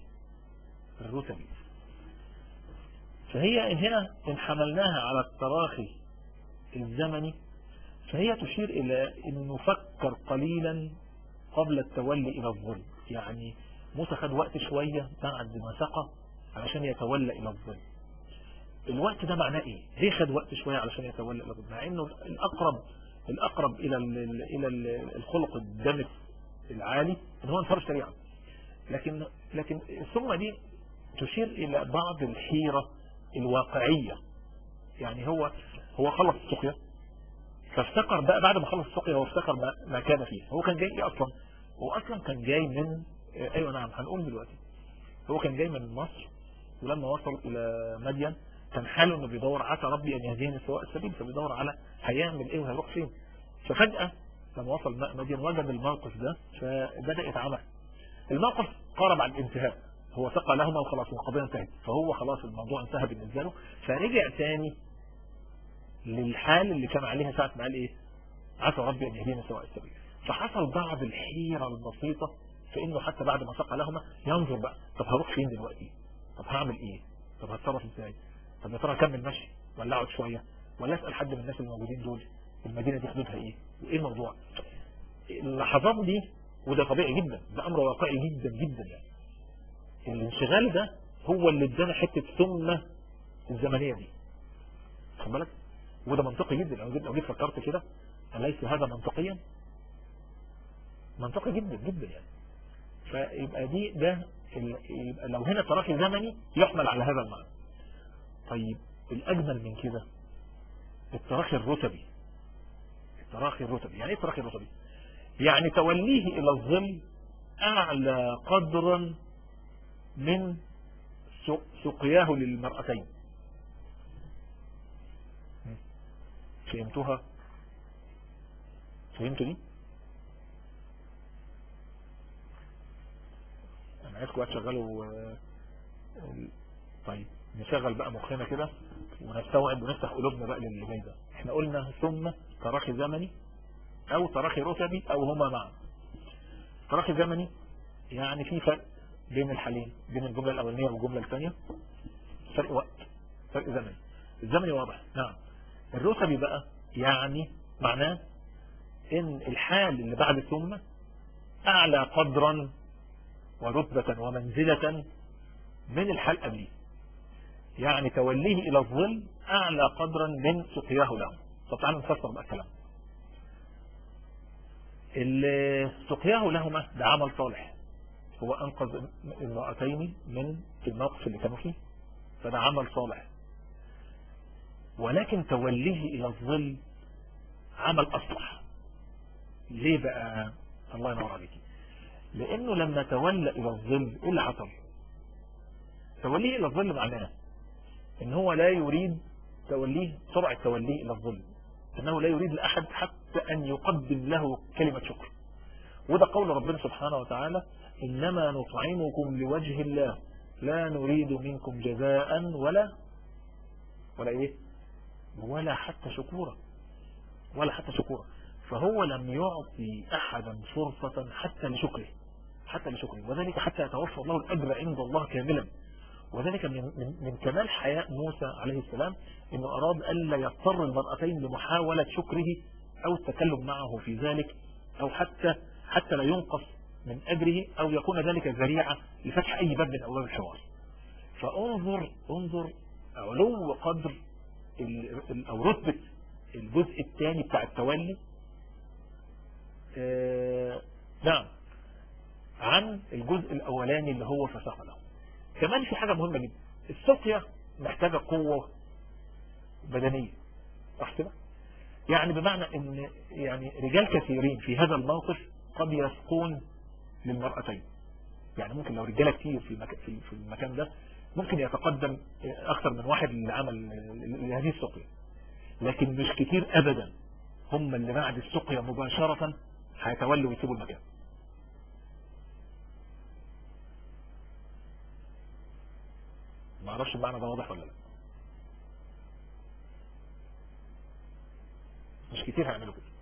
فهي هنا إن حملناها على التراخي الزمني فهي تشير إلى أن نفكر قليلا قبل التولي إلى الظل. يعني موسى خد وقت شوية بعد ما سقى علشان يتولى إلى الظل. الوقت ده معناه إيه؟ ليه خد وقت شوية علشان يتولى إلى الظل؟ مع إنه الأقرب إلى الخلق الدمث العالي إن هو انفرش سريعا، لكن ثم دي تشير إلى بعض الحيرة الواقعية. يعني هو خلص السقيا فافتكر بقى، بعد ما خلص السقيا هو افتكر ما كان فيه. هو كان جاي ايه اصلا؟ هو اصلا كان جاي من ايوه نعم هنقول دلوقتي. هو كان جاي من مصر، ولما وصل الى مدين كان حاله انه بيدور عسى ربي ان يهديني سواء السبيل، فبيدور على هيعمل ايه وهيروح فين. ففجأة لما وصل مدين وجد الموقف ده فبدأ يتعمل. الموقف قارب على الانتهاء، هو سقى لهما وخلاص القضية انتهت، فهو خلاص الموضوع انتهى بالنسبة له، فرجع تاني للحال اللي كان عليها ساعة ما قال ايه؟ عسى ربي ان يهديني سواء السبيل. فحصل بعض الحيرة البسيطة في انه حتى بعد ما سقى لهما ينظر بقى، طب هروح فين دلوقتي؟ طب هعمل ايه؟ طب هتصرف ازاي؟ طب يا ترى اكمل مشي ولا اقعد شوية ولا اسال حد من الناس الموجودين دول المدينة دي حدودها ايه؟ وايه الموضوع؟ اللحظات دي، وده طبيعي جدا، ده امر واقعي جدا جدا. يعني الانشغال ده هو اللي ادانا حتة ثم الزمنية دي، خد بالك؟ وده منطقي جدا. لو جيت فكرت كده، أليس هذا منطقيا؟ منطقي جدا جدا يعني. فيبقى يبقى لو هنا تراخي زمني يحمل على هذا المعنى. طيب الأجمل من كده التراخي الرتبي. يعني ايه التراخي الرتبي؟ يعني توليه إلى الظل أعلى قدرا من سقياه للمرأتين. فهمتوا دي؟ انا عايزكم تشغلوا. طيب نشغل بقى مخنا كده ونستوعب ونفتح قلوبنا بقى للي جاي ده. احنا قلنا ثم تراخي زمني او تراخي رتبي او هما معا. تراخي زمني يعني في فرق بين الحالين، بين الجملة الاولانية والجملة الثانية، فرق وقت، فرق زمني. الزمني واضح نعم. الرتبي بقى يعني معناه ان الحال اللي بعد ثم اعلى قدرا ورتبة ومنزلة من الحال قبليه. يعني توليه الى الظل اعلى قدرا من سقياه له. طب تعالوا نفسر بقى الكلام. اللي سقياه لهما ده عمل صالح، هو انقذ المرأتين من الموقف اللي كانوا فيه، فده عمل صالح. ولكن توليه الى الظل عمل اصلح. ليه بقى؟ الله ينور عليك. لانه لما تولى الى الظل ايه اللي حصل؟ توليه الى الظل معناه ان هو لا يريد سرعة توليه الى الظل، انه لا يريد لاحد حتى ان يقدم له كلمة شكر. وده قول ربنا سبحانه وتعالى: انما نطعمكم لوجه الله لا نريد منكم جزاء ولا حتى شكورا. فهو لم يعطي احدا فرصة حتى لشكره، وذلك حتى يتوفى الله الاجر عند الله كاملا. وذلك من كمال حياء موسى عليه السلام انه اراد الا يضطر المرأتين لمحاولة شكره او التكلم معه في ذلك، او حتى لا ينقص من أجله أو يكون ذلك ذريعة لفتح أي باب من أبواب الحوار. انظر علو قدر أو رتبة الجزء الثاني بتاع التولي نعم عن الجزء الأولاني اللي هو فسق له. كمان في حاجة مهمة جدا، السقيا محتاجة قوة بدنية أحسبها، يعني بمعنى ان يعني رجال كثيرين في هذا الموقف قد يسقون للمرأتين، يعني ممكن لو رجالة كتير في المكان ده ممكن يتقدم اكثر من واحد لعمل هذه السقيا، لكن مش كتير ابدا هم اللي بعد السقيا مباشرة هيتولوا ويسيبوا المكان. ما اعرفش المعنى ده واضح ولا لا. مش كتير هيعملوا كده.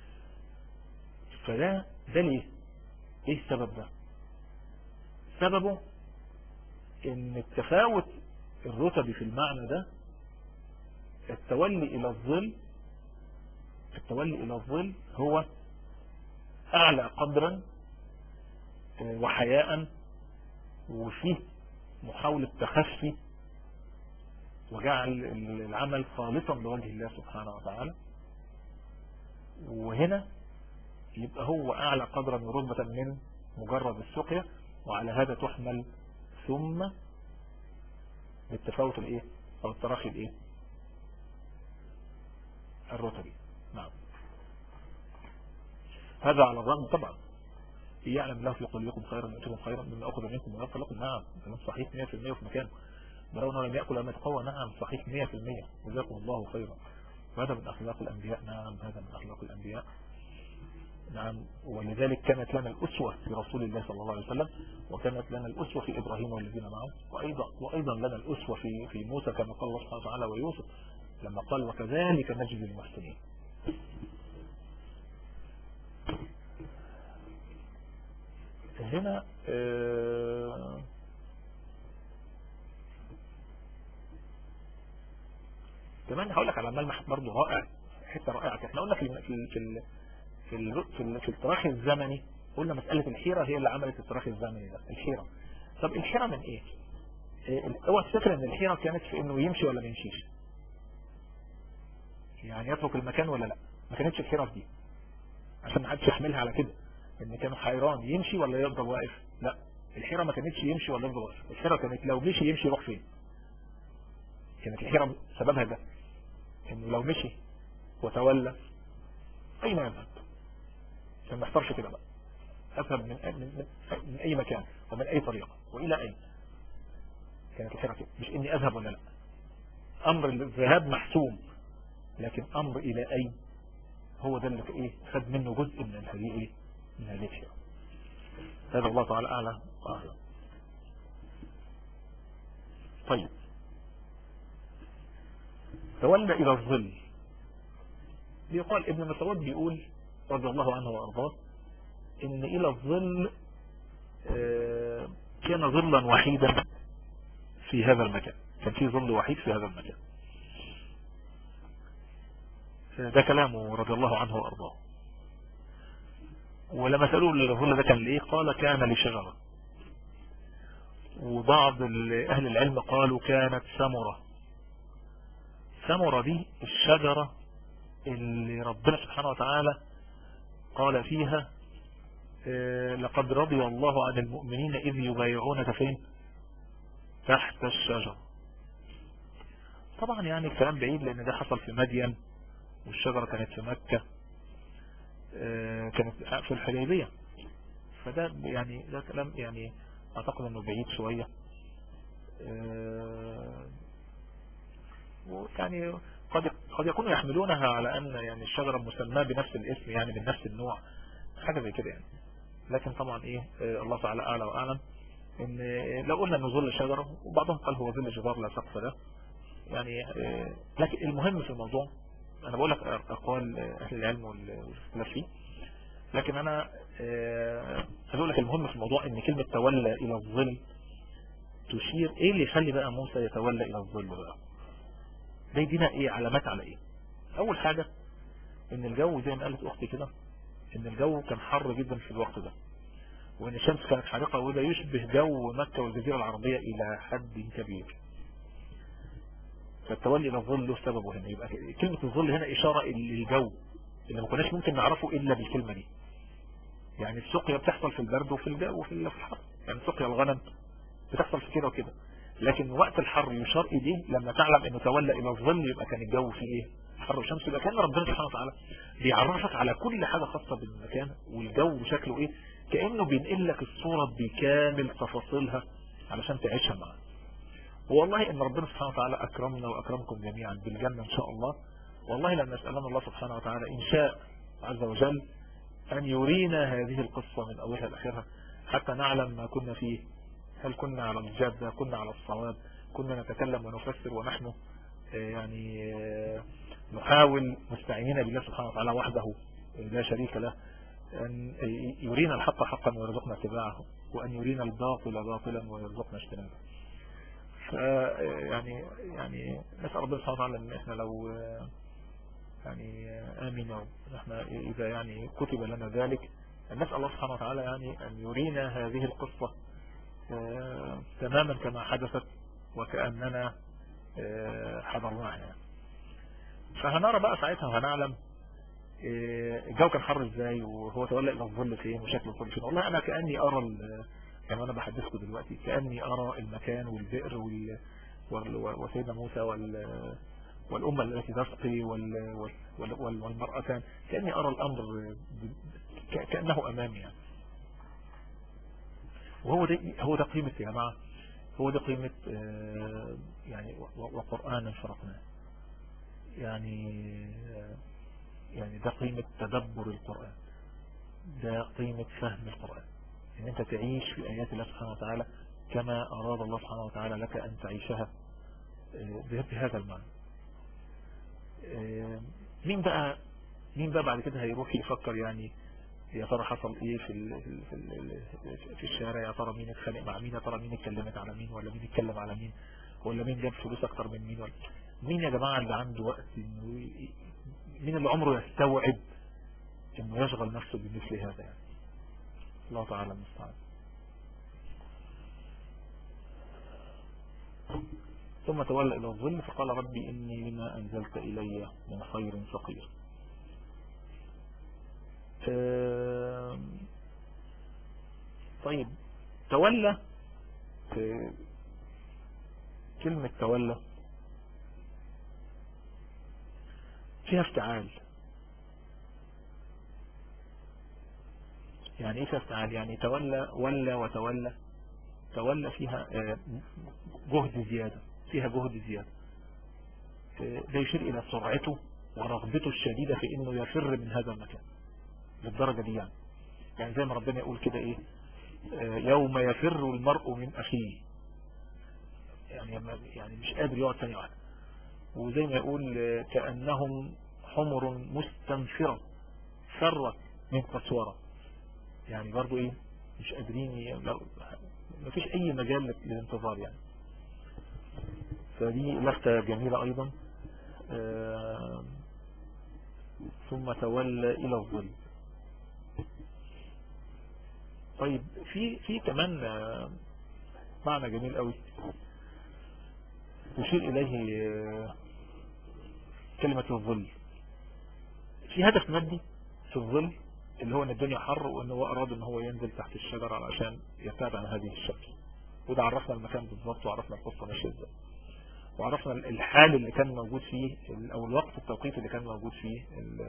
فده ليه؟ ايه السبب ده؟ سببه ان التفاوت الرتبي في المعنى ده، التولي الى الظل هو اعلى قدرا وحياء، وفيه محاولة تخفي وجعل العمل خالصا لوجه الله سبحانه وتعالى، وهنا يبقى هو اعلى قدرا ورتبة من مجرد السقيا، وعلى هذا تحمل ثم بالتفاوت الايه او التراخي الايه الرتبي. نعم، هذا على الرغم طبعا يعلم الله في قلوبكم خيرا يؤتكم خيرا مما اخذ منكم ويغفر لكم. نعم كلام صحيح 100% في مكانه. برغم انه لم ياكل لم يتقوى. نعم صحيح 100%. جزاكم الله خيرا. وهذا من اخلاق الانبياء. نعم هذا من اخلاق الانبياء. نعم، ولذلك كانت لنا الأسوة في رسول الله صلى الله عليه وسلم، وكانت لنا الأسوة في إبراهيم والذين معه، وأيضا لنا الأسوة في موسى كما قال الله سبحانه وتعالى، ويوسف لما قال وكذلك نجزي المحسنين. هنا كمان هقول لك على ملمح برضه رائع، حته رائعه. احنا قلنا في التراخي الزمني، قلنا مسألة الحيرة هي اللي عملت التراخي الزمني ده. الحيرة، طب الحيرة من ايه؟ اوعى تفكر ان الحيرة كانت في انه يمشي ولا ما يمشيش، يعني يترك المكان ولا لا. ما كانتش الحيرة في دي، عشان ما حدش يحملها على كده ان كانوا حيران يمشي ولا يفضل واقف. لا، الحيرة ما كانتش يمشي ولا يفضل واقف. الحيرة كانت لو مشي يمشي يروح فين. كانت الحيرة سببها ده، انه لو مشي وتولى اين يذهب. كان ما يختارش كده بقى، اذهب من اي مكان ومن اي طريقة والى اين. كانت الحيرة كده، مش اني اذهب ولا لا. امر الذهاب محسوم، لكن امر الى اين هو ده اللي ايه خد منه جزء من هذه ايه من هذه الحيرة. هذا الله تعالى اعلى واعلم. طيب، تولى الى الظل. بيقال ابن مسعود بيقول رضي الله عنه وارضاه ان الى الظل كان ظلا وحيدا في هذا المكان، كان في ظل وحيد في هذا المكان. ده كلامه رضي الله عنه وارضاه. ولما سألوا الظل ده كان ليه، قال كان لشجرة. وبعض اهل العلم قالوا كانت ثمرة. ثمرة دي الشجرة اللي ربنا سبحانه وتعالى قال فيها لقد رضي الله عن المؤمنين إذ يبايعونك فين؟ تحت الشجرة. طبعا يعني الكلام بعيد، لأن ده حصل في مدين، والشجرة كانت في مكة، كانت في الحديبية. فده يعني ده كلام يعني أعتقد أنه بعيد شوية. يعني قد يكونوا يحملونها على أن يعني الشجرة مسماة بنفس الاسم، يعني من نفس النوع، حاجة زي كده يعني. لكن طبعا الله تعالى أعلى وأعلم. إن لو قلنا إنه ظل الشجرة، وبعضهم قال هو ظل جدار لا سقف ده يعني. لكن المهم في الموضوع، أنا بقول لك أقوال أهل العلم والاختلاف فيه، لكن أنا أقول لك المهم في الموضوع إن كلمة تولى إلى الظل تشير إيه اللي يخلي بقى موسى يتولى إلى الظل بقى. ده يدينا علامات على إيه. أول حاجة إن الجو زي ما قالت أختي كده، إن الجو كان حر جدا في الوقت ده، وان الشمس كانت حارقة، وده يشبه جو مكة والجزيرة العربية الى حد كبير. فالتولي الى الظل له سببه هنا. يبقى كلمة الظل هنا اشارة للجو اللي ما كناش ممكن نعرفه الا بالكلمة دي. يعني السقيا بتحصل في البرد وفي الجو وفي الحر، يعني سقيا الغنم بتحصل في كده وكده، لكن وقت الحر يشار اليه لما تعلم انه تولى الى الظل، يبقى كان الجو فيه ايه؟ حر وشمس. يبقى كان ربنا سبحانه وتعالى بيعرفك على كل حاجة خاصة بالمكان والجو شكله ايه، كأنه بينقل لك الصورة بكامل تفاصيلها علشان تعيشها معاه. والله ان ربنا سبحانه وتعالى اكرمنا واكرمكم جميعا بالجنة ان شاء الله. والله لما نسألنا الله سبحانه وتعالى ان شاء عز وجل ان يرينا هذه القصة من اولها لاخرها حتى نعلم ما كنا فيه، هل كنا على الجادة، كنا على الصواب، كنا نتكلم ونفسر ونحن يعني نحاول مستعينين بالله سبحانه وتعالى وحده لا شريك له أن يرينا الحق حقا ويرزقنا اتباعه، وأن يرينا الباطل باطلا ويرزقنا اجتنابه. يعني نسأل ربنا سبحانه وتعالى أن احنا لو يعني آمنوا احنا إذا يعني كتب لنا ذلك، نسأل الله سبحانه وتعالى يعني أن يرينا هذه القصة تماما كما حدثت وكأننا حضرناها. فهنرى بقى ساعتها وهنعلم الجو كان حر ازاي، وهو تولى الى الظل فين، وشكل الظل فين. والله انا كأني ارى كما انا بحدثكم دلوقتي، كأني ارى المكان والبئر وسيدنا موسى والأمة التي تسقي والمرأتان، كأني ارى الامر كأنه امامي يعني. هو ده قيمة يا جماعة، هو ده قيمة يعني وقرآنا فرقناه، يعني ده قيمة تدبر القرآن، ده قيمة فهم القرآن، ان انت تعيش في آيات الله سبحانه وتعالى كما أراد الله سبحانه وتعالى لك أن تعيشها بهذا المعنى. مين بقى بعد كده هيروح يفكر يعني يا ترى حصل ايه في الشارع، يا ترى مين اتخانق مع مين، يا ترى مين اتكلمت على مين، ولا مين اتكلم على مين، ولا مين جاب فلوس اكتر من مين، ولا مين يا جماعة اللي عنده وقت، مين اللي عمره يستوعب انه يشغل نفسه بمثل هذا يعني. الله تعالى المستعان. ثم تولى الى الظل فقال ربي اني لما انزلت الي من خير فقير. طيب تولى، كلمة تولى فيها افتعال. يعني ايه فيها افتعال؟ يعني تولى، ولى وتولى، تولى فيها جهد زيادة، فيها جهد زيادة. ده يشير الى سرعته ورغبته الشديدة في انه يفر من هذا المكان للدرجة دي يعني زي ما ربنا يقول كده ايه، يوم يفر المرء من اخيه، يعني مش قادر يقعد ثانية واحدة. وزي ما يقول كأنهم حمر مستنفرة فرت من قسورة، يعني برضو ايه مش قادرين، ما فيش اي مجال للانتظار يعني. فدي لفتة جميلة ايضا. ثم تولى الى الظل. طيب في كمان معنى جميل قوي يشير اليه كلمة الظل. في هدف مادي في الظل اللي هو ان الدنيا حر، وان هو اراد ان هو ينزل تحت الشجرة علشان يبتعد عن هذه الشمس. وده عرفنا المكان بالضبط، وعرفنا القصة ماشية ازاي، وعرفنا الحال اللي كان موجود فيه او الوقت التوقيت اللي كان موجود فيه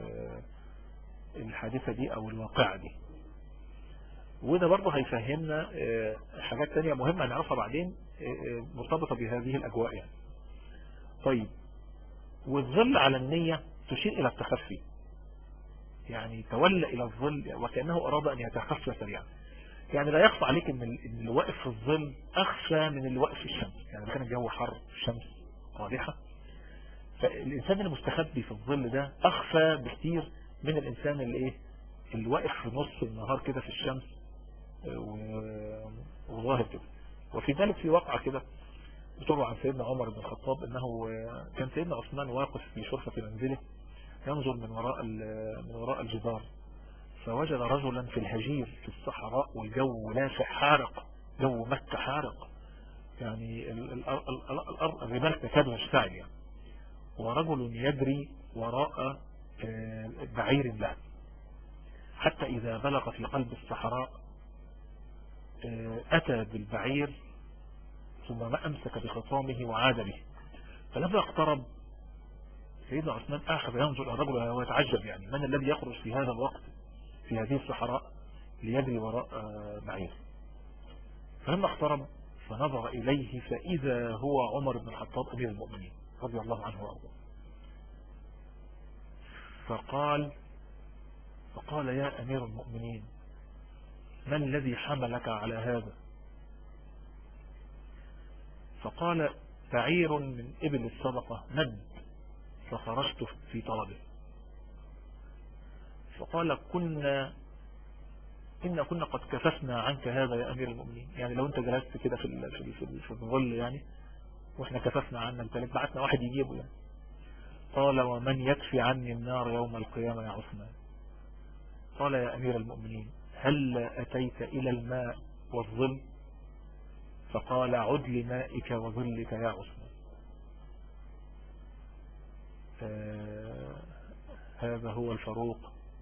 الحادثة دي او الواقعة دي. وده برضه هيفهمنا حاجات تانية مهمة نعرفها بعدين مرتبطة بهذه الأجواء يعني. طيب والظل على النية تشير إلى التخفي، يعني تولى إلى الظل وكأنه أراد أن يتخفى سريعا. يعني لا يخفى عليك أن اللي واقف في الظل أخفى من اللي واقف في الشمس. يعني كان الجو حر الشمس قادحة، فالإنسان المستخبي في الظل ده أخفى بكثير من الإنسان اللي واقف في نص النهار كده في الشمس وظاهر كده. وفي ذلك في واقعة كده بتروى عن سيدنا عمر بن الخطاب انه كان سيدنا عثمان واقف في شرفة منزله ينظر من وراء الجدار، فوجد رجلا في الهجير في الصحراء والجو لافع حارق، جو مكة حارق، يعني الرمال تكاد تشتعل يعني، ورجل يجري وراء بعير له، حتى إذا بلغ في قلب الصحراء أتى بالبعير ثم ما أمسك بخصامه وعاد به. فلما اقترب سيدنا عثمان أخذ ينظر إلى الرجل ويتعجب، يعني من الذي يخرج في هذا الوقت في هذه الصحراء ليجري وراء بعير؟ فلما اقترب فنظر إليه فإذا هو عمر بن الخطاب أمير المؤمنين رضي الله عنه وأرضاه. فقال يا أمير المؤمنين ما الذي حملك على هذا؟ فقال بعير من إبل الصدقة ند فخرجت في طلبه. فقال كنا قد كففنا عنك هذا يا أمير المؤمنين، يعني لو أنت جلست كده في الظل يعني وإحنا كففنا عنك ذلك بعتنا واحد يجيبه يعني. قال ومن يكفي عني النار يوم القيامة يا عثمان؟ قال يا أمير المؤمنين هل أتيت إلى الماء والظل؟ فقال عد لمائك وظلك يا عثمان. هذا هو الفاروق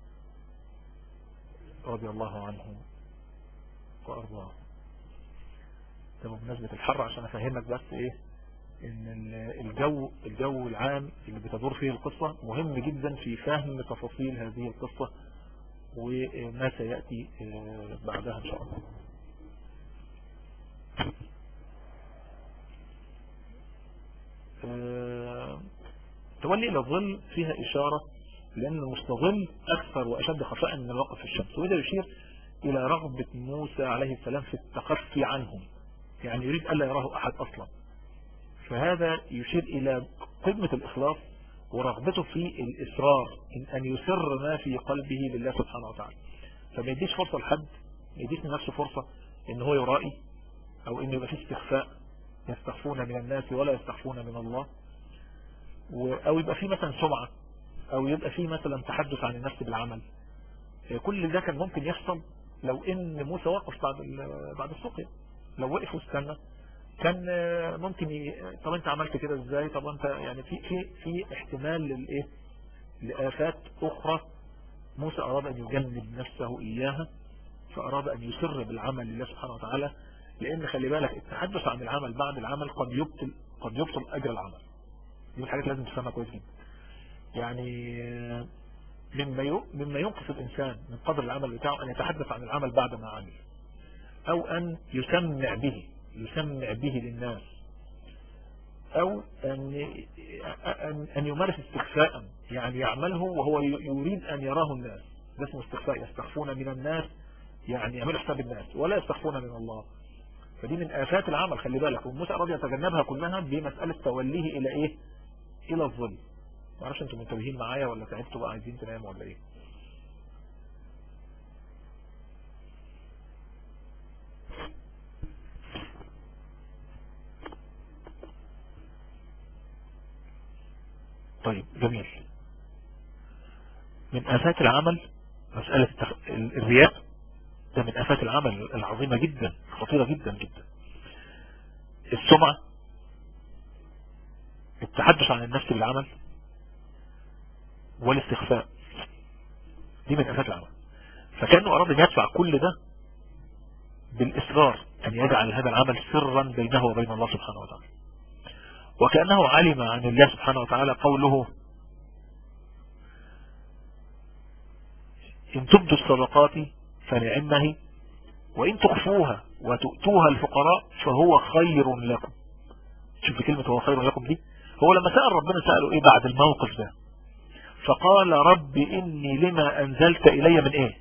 رضي الله عنه وأرضاه. ده بمناسبة الحر عشان أفهمك بس إيه إن الجو العام اللي بتدور فيه القصة مهم جدا في فهم تفاصيل هذه القصة وما سيأتي بعدها إن شاء الله. تولي إلى الظل فيها إشارة لأن المستظل أكثر وأشد خفاء من الواقف في الشمس، وإذا يشير إلى رغبة موسى عليه السلام في التخفي عنهم، يعني يريد ألا يراه أحد أصلا. فهذا يشير إلى قمة الإخلاص ورغبته في الإصرار أن يسر ما في قلبه لله سبحانه وتعالى. فما يديش فرصة لحد، ما يديش لنفسه فرصة إن هو يرائي أو إن يبقى فيه استخفاء، يستخفون من الناس ولا يستخفون من الله، أو يبقى فيه مثلا سمعة، أو يبقى فيه مثلا تحدث عن النفس بالعمل. كل ده كان ممكن يحصل لو إن موسى وقف بعد السقيا، لو وقف واستنى كان ممكن طب انت عملت كده ازاي؟ طب انت يعني في احتمال للايه لآفات اخرى موسى اراد ان يجنب نفسه اياها، فاراد ان يسر بالعمل لله سبحانه وتعالى، لان خلي بالك التحدث عن العمل بعد العمل قد يبطل اجر العمل. دي الحاجات لازم تفهمها كويس جدا. يعني مما ينقص الانسان من قدر العمل بتاعه ان يتحدث عن العمل بعد ما عمل، او ان يسمع به للناس، او ان يمارس استخفاء، يعني يعمله وهو يريد ان يراه الناس، ده اسمه استخفاء. يستخفون من الناس يعني يعملوا حساب الناس ولا يستخفون من الله. فدي من آفات العمل خلي بالك، وموسى أراد يتجنبها كلها بمسألة توليه الى ايه؟ الى الظل. معرفش انتم منتبهين معايا ولا تعبتوا بقى عايزين تناموا ولا ايه؟ طيب جميل. من آفات العمل مسألة الرياء، ده من آفات العمل العظيمة جدا، خطيرة جدا جدا. السمعة، التحدث عن النفس بالعمل، والاستخفاء، دي من آفات العمل. فكأنه أراد أن يدفع كل ده بالإصرار أن يجعل هذا العمل سرا بينه وبين الله سبحانه وتعالى. وكأنه علم عن الله سبحانه وتعالى قوله إن تبدوا الصدقات فنعمه وإن تخفوها وتؤتوها الفقراء فهو خير لكم. شوف كلمة هو خير لكم دي، هو لما سأل ربنا سأله إيه بعد الموقف ده؟ فقال رب إني لما أنزلت إلي من إيه؟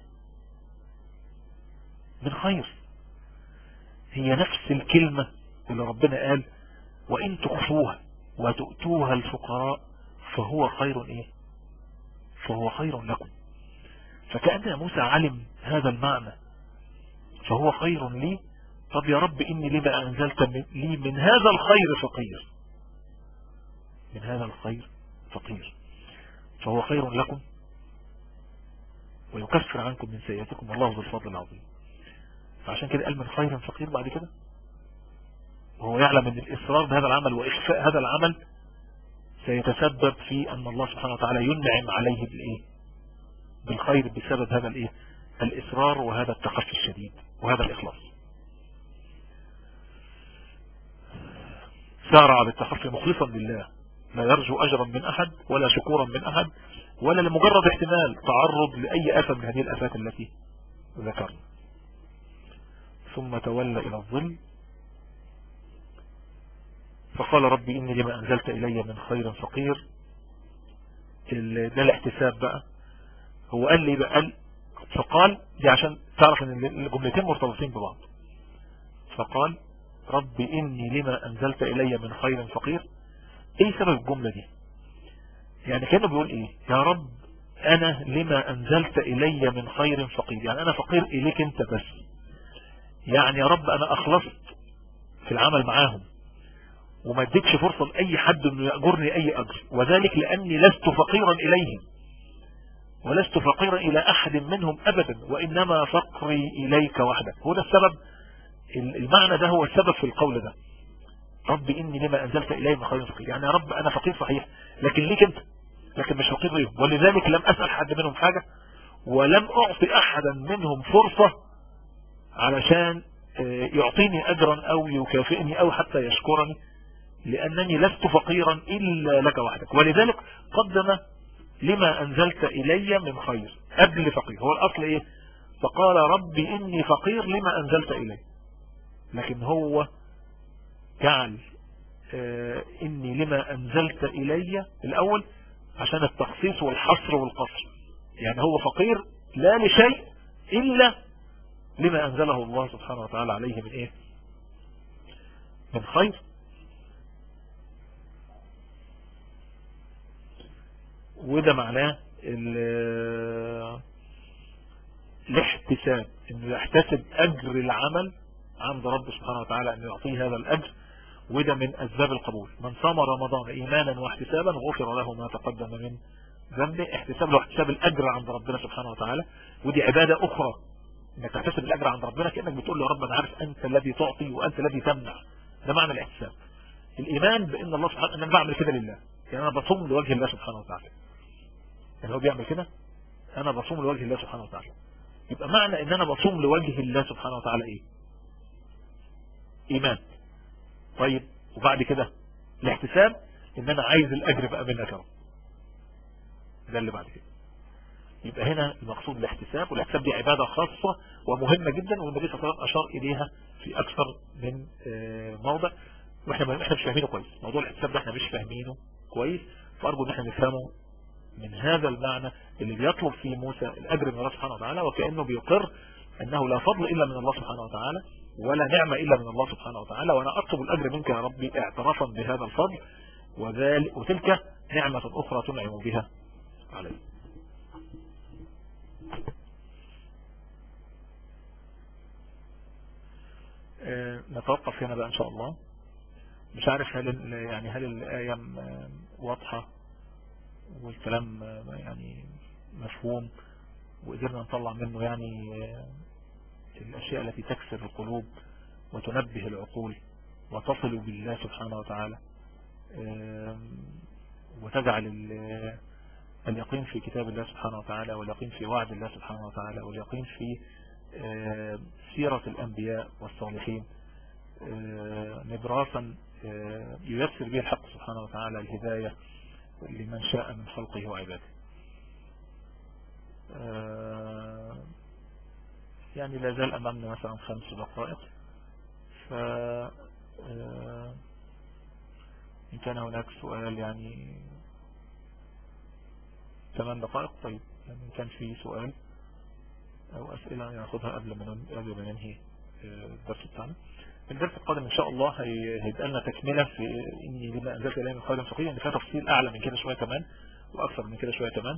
من خير. هي نفس الكلمة اللي ربنا قال وإن تخفوها وتؤتوها الفقراء فهو خير إيه؟ فهو خير لكم. فكأن موسى علم هذا المعنى، فهو خير لي. طب يا رب إني لما أنزلت لي من هذا الخير فقير، من هذا الخير فقير، فهو خير لكم. ويكفر عنكم من سيئاتكم والله ذو الفضل العظيم. فعشان كده قال من خير فقير بعد كده، وهو يعلم ان الإصرار بهذا العمل وإخفاء هذا العمل سيتسبب في أن الله سبحانه وتعالى ينعم عليه بالخير بسبب هذا الإصرار وهذا التخفي الشديد وهذا الإخلاص. سارع بالتخفي مخلصا لله، لا يرجو أجرا من أحد ولا شكورا من أحد ولا لمجرد احتمال تعرض لأي آفة من هذه الآفات التي ذكرنا. ثم تولى إلى الظل فقال ربي إني لما أنزلت إلي من خير فقير. ده الاحتساب بقى. هو قال لي بقى فقال دي عشان تعرف ان الجملتين مرتبطين ببعض. فقال ربي إني لما أنزلت إلي من خير فقير. ايه سبب الجملة دي؟ يعني كانه بيقول ايه؟ يا رب انا لما انزلت الي من خير فقير، يعني انا فقير اليك انت بس. يعني يا رب انا اخلصت في العمل معاهم وما اديتش فرصة لاي حد انه يأجرني اي اجر، وذلك لاني لست فقيرا اليهم ولست فقيرا الى احد منهم ابدا، وانما فقري اليك وحدك. هو ده السبب، المعنى ده هو السبب في القول ده. ربي إني لما أنزلت إليه من خير فقير، يعني يا رب أنا فقير صحيح لكن ليك أنت، لكن مش فقير ليهم، ولذلك لم أسأل حد منهم حاجة ولم أعطي أحدا منهم فرصة علشان يعطيني أجرا أو يكافئني أو حتى يشكرني، لأنني لست فقيرا إلا لك وحدك. ولذلك قدم لما أنزلت إلي من خير قبل فقير. هو الأصل إيه؟ فقال ربي إني فقير لما أنزلت إلي، لكن هو جعل إني لما أنزلت إلي الأول عشان التخصيص والحصر والقصر. يعني هو فقير لا لشيء إلا لما أنزله الله سبحانه وتعالى عليه من إيه؟ من خير. وده معناه الاحتساب، إنه يحتسب أجر العمل عند رب سبحانه وتعالى، أنه يعطيه هذا الأجر. وده من أسباب القبول. من صام رمضان إيمانا واحتسابا غفر له ما تقدم من ذنبه. احتساب له احتساب الأجر عند ربنا سبحانه وتعالى، ودي عبادة أخرى، انك تحتسب الأجر عند ربنا كأنك بتقول له يا رب أنا عارف أنت الذي تعطي وأنت الذي تمنع. ده معنى الاحتساب. الإيمان بأن الله سبحانه، أنا بعمل كده لله، يعني أنا بصوم لوجه الله سبحانه وتعالى. يعني هو بيعمل كده، أنا بصوم لوجه الله سبحانه وتعالى. يبقى معنى أن أنا بصوم لوجه الله سبحانه وتعالى إيه؟ إيمان. طيب وبعد كده الاحتساب ان انا عايز الاجر بقى منك يا رب. ده اللي بعد كده. يبقى هنا المقصود الاحتساب، والاحتساب دي عبادة خاصة ومهمة جدا، والنبي صلى الله عليه وسلم اشار اليها في اكثر من موضع، واحنا مش فاهمينه كويس. موضوع الاحتساب ده احنا مش فاهمينه كويس، فارجو ان احنا نفهمه من هذا المعنى اللي بيطلب فيه موسى الاجر من الله سبحانه وتعالى، وكأنه بيقر انه لا فضل الا من الله سبحانه وتعالى ولا نعمة إلا من الله سبحانه وتعالى، وأنا أطلب الأجر منك يا ربي اعترافا بهذا الفضل، وتلك نعمة أخرى تنعم بها علي. نتوقف هنا بقى إن شاء الله. مش عارف هل الآية واضحة والكلام يعني مفهوم وقدرنا نطلع منه يعني الأشياء التي تكسر القلوب وتنبه العقول وتصل بالله سبحانه وتعالى، وتجعل اليقين في كتاب الله سبحانه وتعالى واليقين في وعد الله سبحانه وتعالى واليقين في سيرة الأنبياء والصالحين نبراسا ييسر به الحق سبحانه وتعالى الهداية لمن شاء من خلقه وعباده. يعني لا زال أمامنا مثلا 5 دقائق، إن كان هناك سؤال يعني 8 دقائق. طيب يعني إن كان في سؤال أو أسئلة ناخدها قبل ما ننهي الدرس بتاعنا. الدرس القادم إن شاء الله هيبقى لنا تكملة في إني لما أنزلت إليه من خير فقير، إن فيها تفصيل أعلى من كده شوية كمان وأكثر من كده شوية كمان.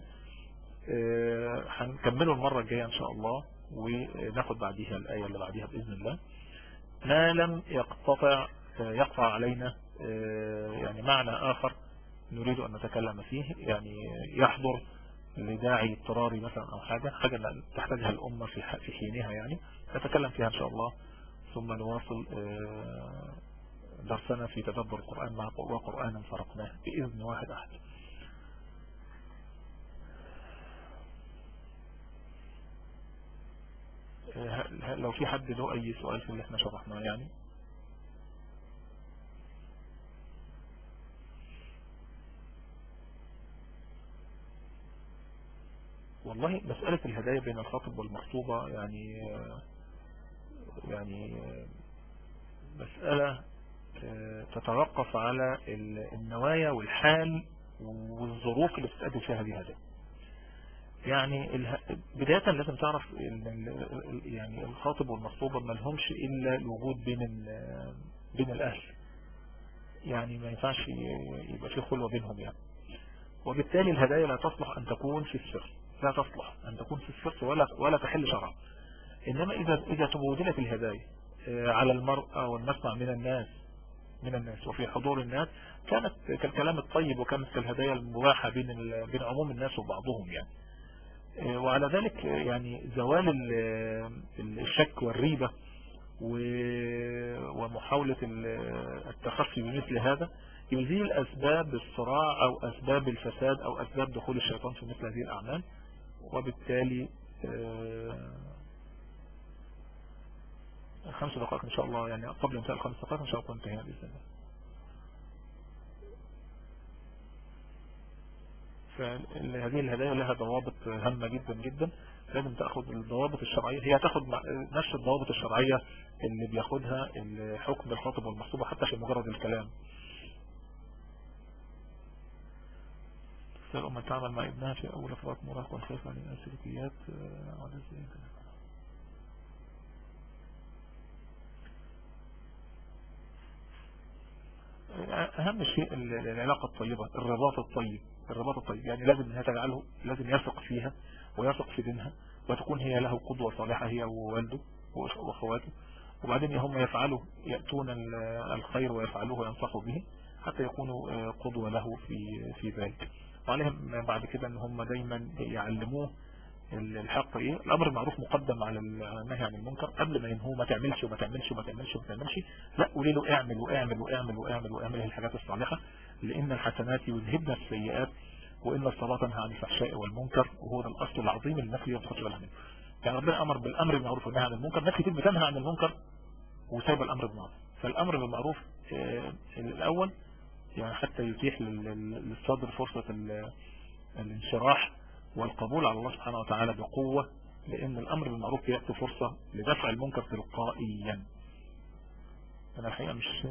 هنكمله المرة الجاية إن شاء الله، وناخد بعديها الآية اللي بعديها بإذن الله، ما لم يقطع علينا يعني معنى آخر نريد أن نتكلم فيه، يعني يحضر لداعي اضطراري مثلا أو حاجة تحتاجها الأمة في حينها يعني، نتكلم فيها إن شاء الله. ثم نواصل درسنا في تدبر القرآن مع وقرآنا فرقناه بإذن واحد أحد. لو في حد له أي سؤال في اللي احنا شرحناه يعني. والله مسألة الهدايا بين الخاطب والمخطوبة يعني مسألة تتوقف على النوايا والحال والظروف اللي بتتقدم فيها هذه الهدايا. يعني بداية لازم تعرف يعني الخاطب والمخطوبة ما لهمش إلا الوجود بين الأهل، يعني ما ينفعش يبقى في خلوة بينهم يعني. وبالتالي الهدايا لا تصلح أن تكون في السر، لا تصلح أن تكون في السر ولا تحل شرعا. إنما إذا تبودلت الهدايا على المرأة والمسمع من الناس وفي حضور الناس، كانت كالكلام الطيب وكانت كالهدايا المباحة بين عموم الناس وبعضهم يعني. وعلى ذلك يعني زوال الشك والريبة ومحاولة التخفي بمثل هذا يزيل أسباب الصراع أو أسباب الفساد أو أسباب دخول الشيطان في مثل هذه الأعمال. وبالتالي 5 دقائق إن شاء الله، يعني قبل انتهاء 5 دقائق إن شاء الله انتهينا بإذن الله. فهذه الهدايا لها ضوابط هامة جدا جدا، لازم تأخذ الضوابط الشرعية، هي تأخذ نفس الضوابط الشرعية اللي بياخدها الحكم الخاطب والمخطوبة حتى في مجرد الكلام. الأم تعمل مع ابنها في أول فترات مراهقة والخوف على السلوكيات أهم شيء العلاقة الطيبة، الرباط الطيب يعني لازم يثق فيها ويثق في دينها، وتكون هي له قدوة صالحة، هي ووالده وأخواته. وبعدين هم يأتون الخير ويفعلوه وينصحوا به حتى يكونوا قدوة له في ذلك. وعليهم بعد كده ان هم دايما يعلموه الحق ايه. الامر المعروف مقدم على النهي عن المنكر، قبل ما ينهوه ما تعملش وما تعملش وما تعملش وما تعملش، لا قولي له اعمل واعمل واعمل واعمل واعمل الحاجات الصالحة، لان الحسنات يذهبن السيئات وان الصلاة تنهى عن الفحشاء والمنكر، وهو ده الاصل العظيم اللي الناس ما بتاخدش بالها منه. يعني ربنا امر بالامر المعروف والنهي عن المنكر، ناس كتير بتنهى عن المنكر وسايب الامر بالمعروف. فالامر بالمعروف الاول يعني حتى يتيح للصدر فرصة الانشراح والقبول على الله سبحانه وتعالى بقوة، لأن الأمر بالمعروف يأتي فرصة لدفع المنكر تلقائيا. أنا الحقيقة مش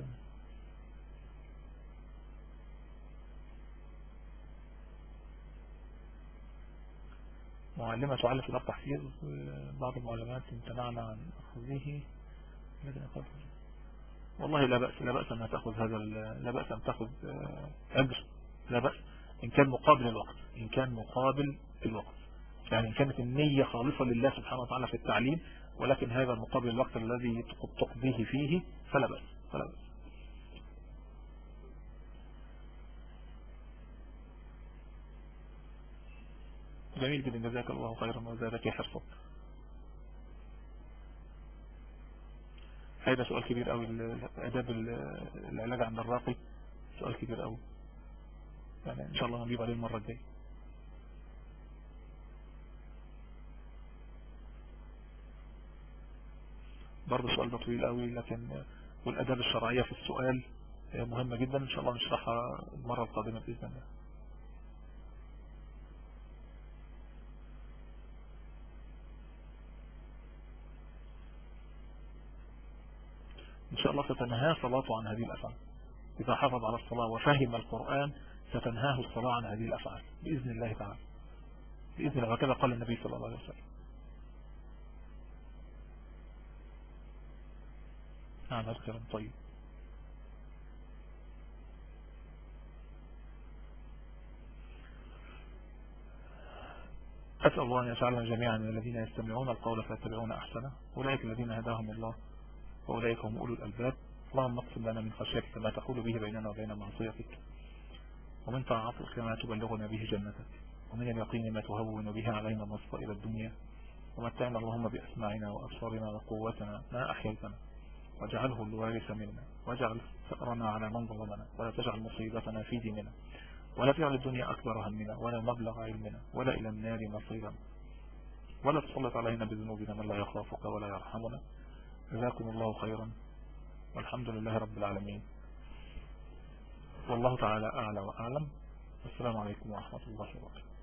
معلمة تعلم في ضبط تحفيظ، بعض المعلمات امتنعنا عن أخذه. والله لا بأس أن تأخذ هذا، لا بأس أن تأخذ أجر، لا بأس إن كان مقابل الوقت، يعني إن كانت النية خالصة لله سبحانه وتعالى في التعليم، ولكن هذا مقابل الوقت الذي تقضيه فيه فلا بأس. جميل جدا، جزاك الله خيرا وزادك حرصا. هذا سؤال كبير قوي، آداب العلاج عند الراقي سؤال كبير قوي، يعني إن شاء الله هنجيب عليه المرة الجاية. برضه السؤال ده طويل قوي، لكن والأداب الشرعية في السؤال مهمة جدا، إن شاء الله نشرحها المرة القادمة بإذن الله. إن شاء الله ستنهاه صلاته عن هذه الأفعال، إذا حافظ على الصلاة وفهم القرآن ستنهاه الصلاة عن هذه الأفعال بإذن الله تعالى، بإذن الله، وكذا قال النبي صلى الله عليه وسلم. هذا الكلام طيب. أسأل الله أن يجعلنا جميعا من الذين يستمعون القول فيتبعون أحسنه، أولئك الذين هداهم الله وأولئك هم أولو الألباب. اللهم اقسم لنا من خشيتك ما تحول به بيننا وبين معصيتك، ومن طاعتك ما تبلغنا به جنتك، ومن اليقين ما تهون به علينا مصائب الدنيا، ومتعنا اللهم بأسماعنا وأبصارنا وقوتنا ما أحييتنا، واجعله الوارث منا، واجعل ثأرنا على من ظلمنا، ولا تجعل مصيبتنا في ديننا، ولا تجعل الدنيا أكبر همنا ولا مبلغ علمنا ولا إلى النار مصيرنا، ولا تسلط علينا بذنوبنا من لا يخافك ولا يرحمنا. جزاكم الله خيرا، والحمد لله رب العالمين، والله تعالى أعلى وأعلم. السلام عليكم ورحمة الله وبركاته.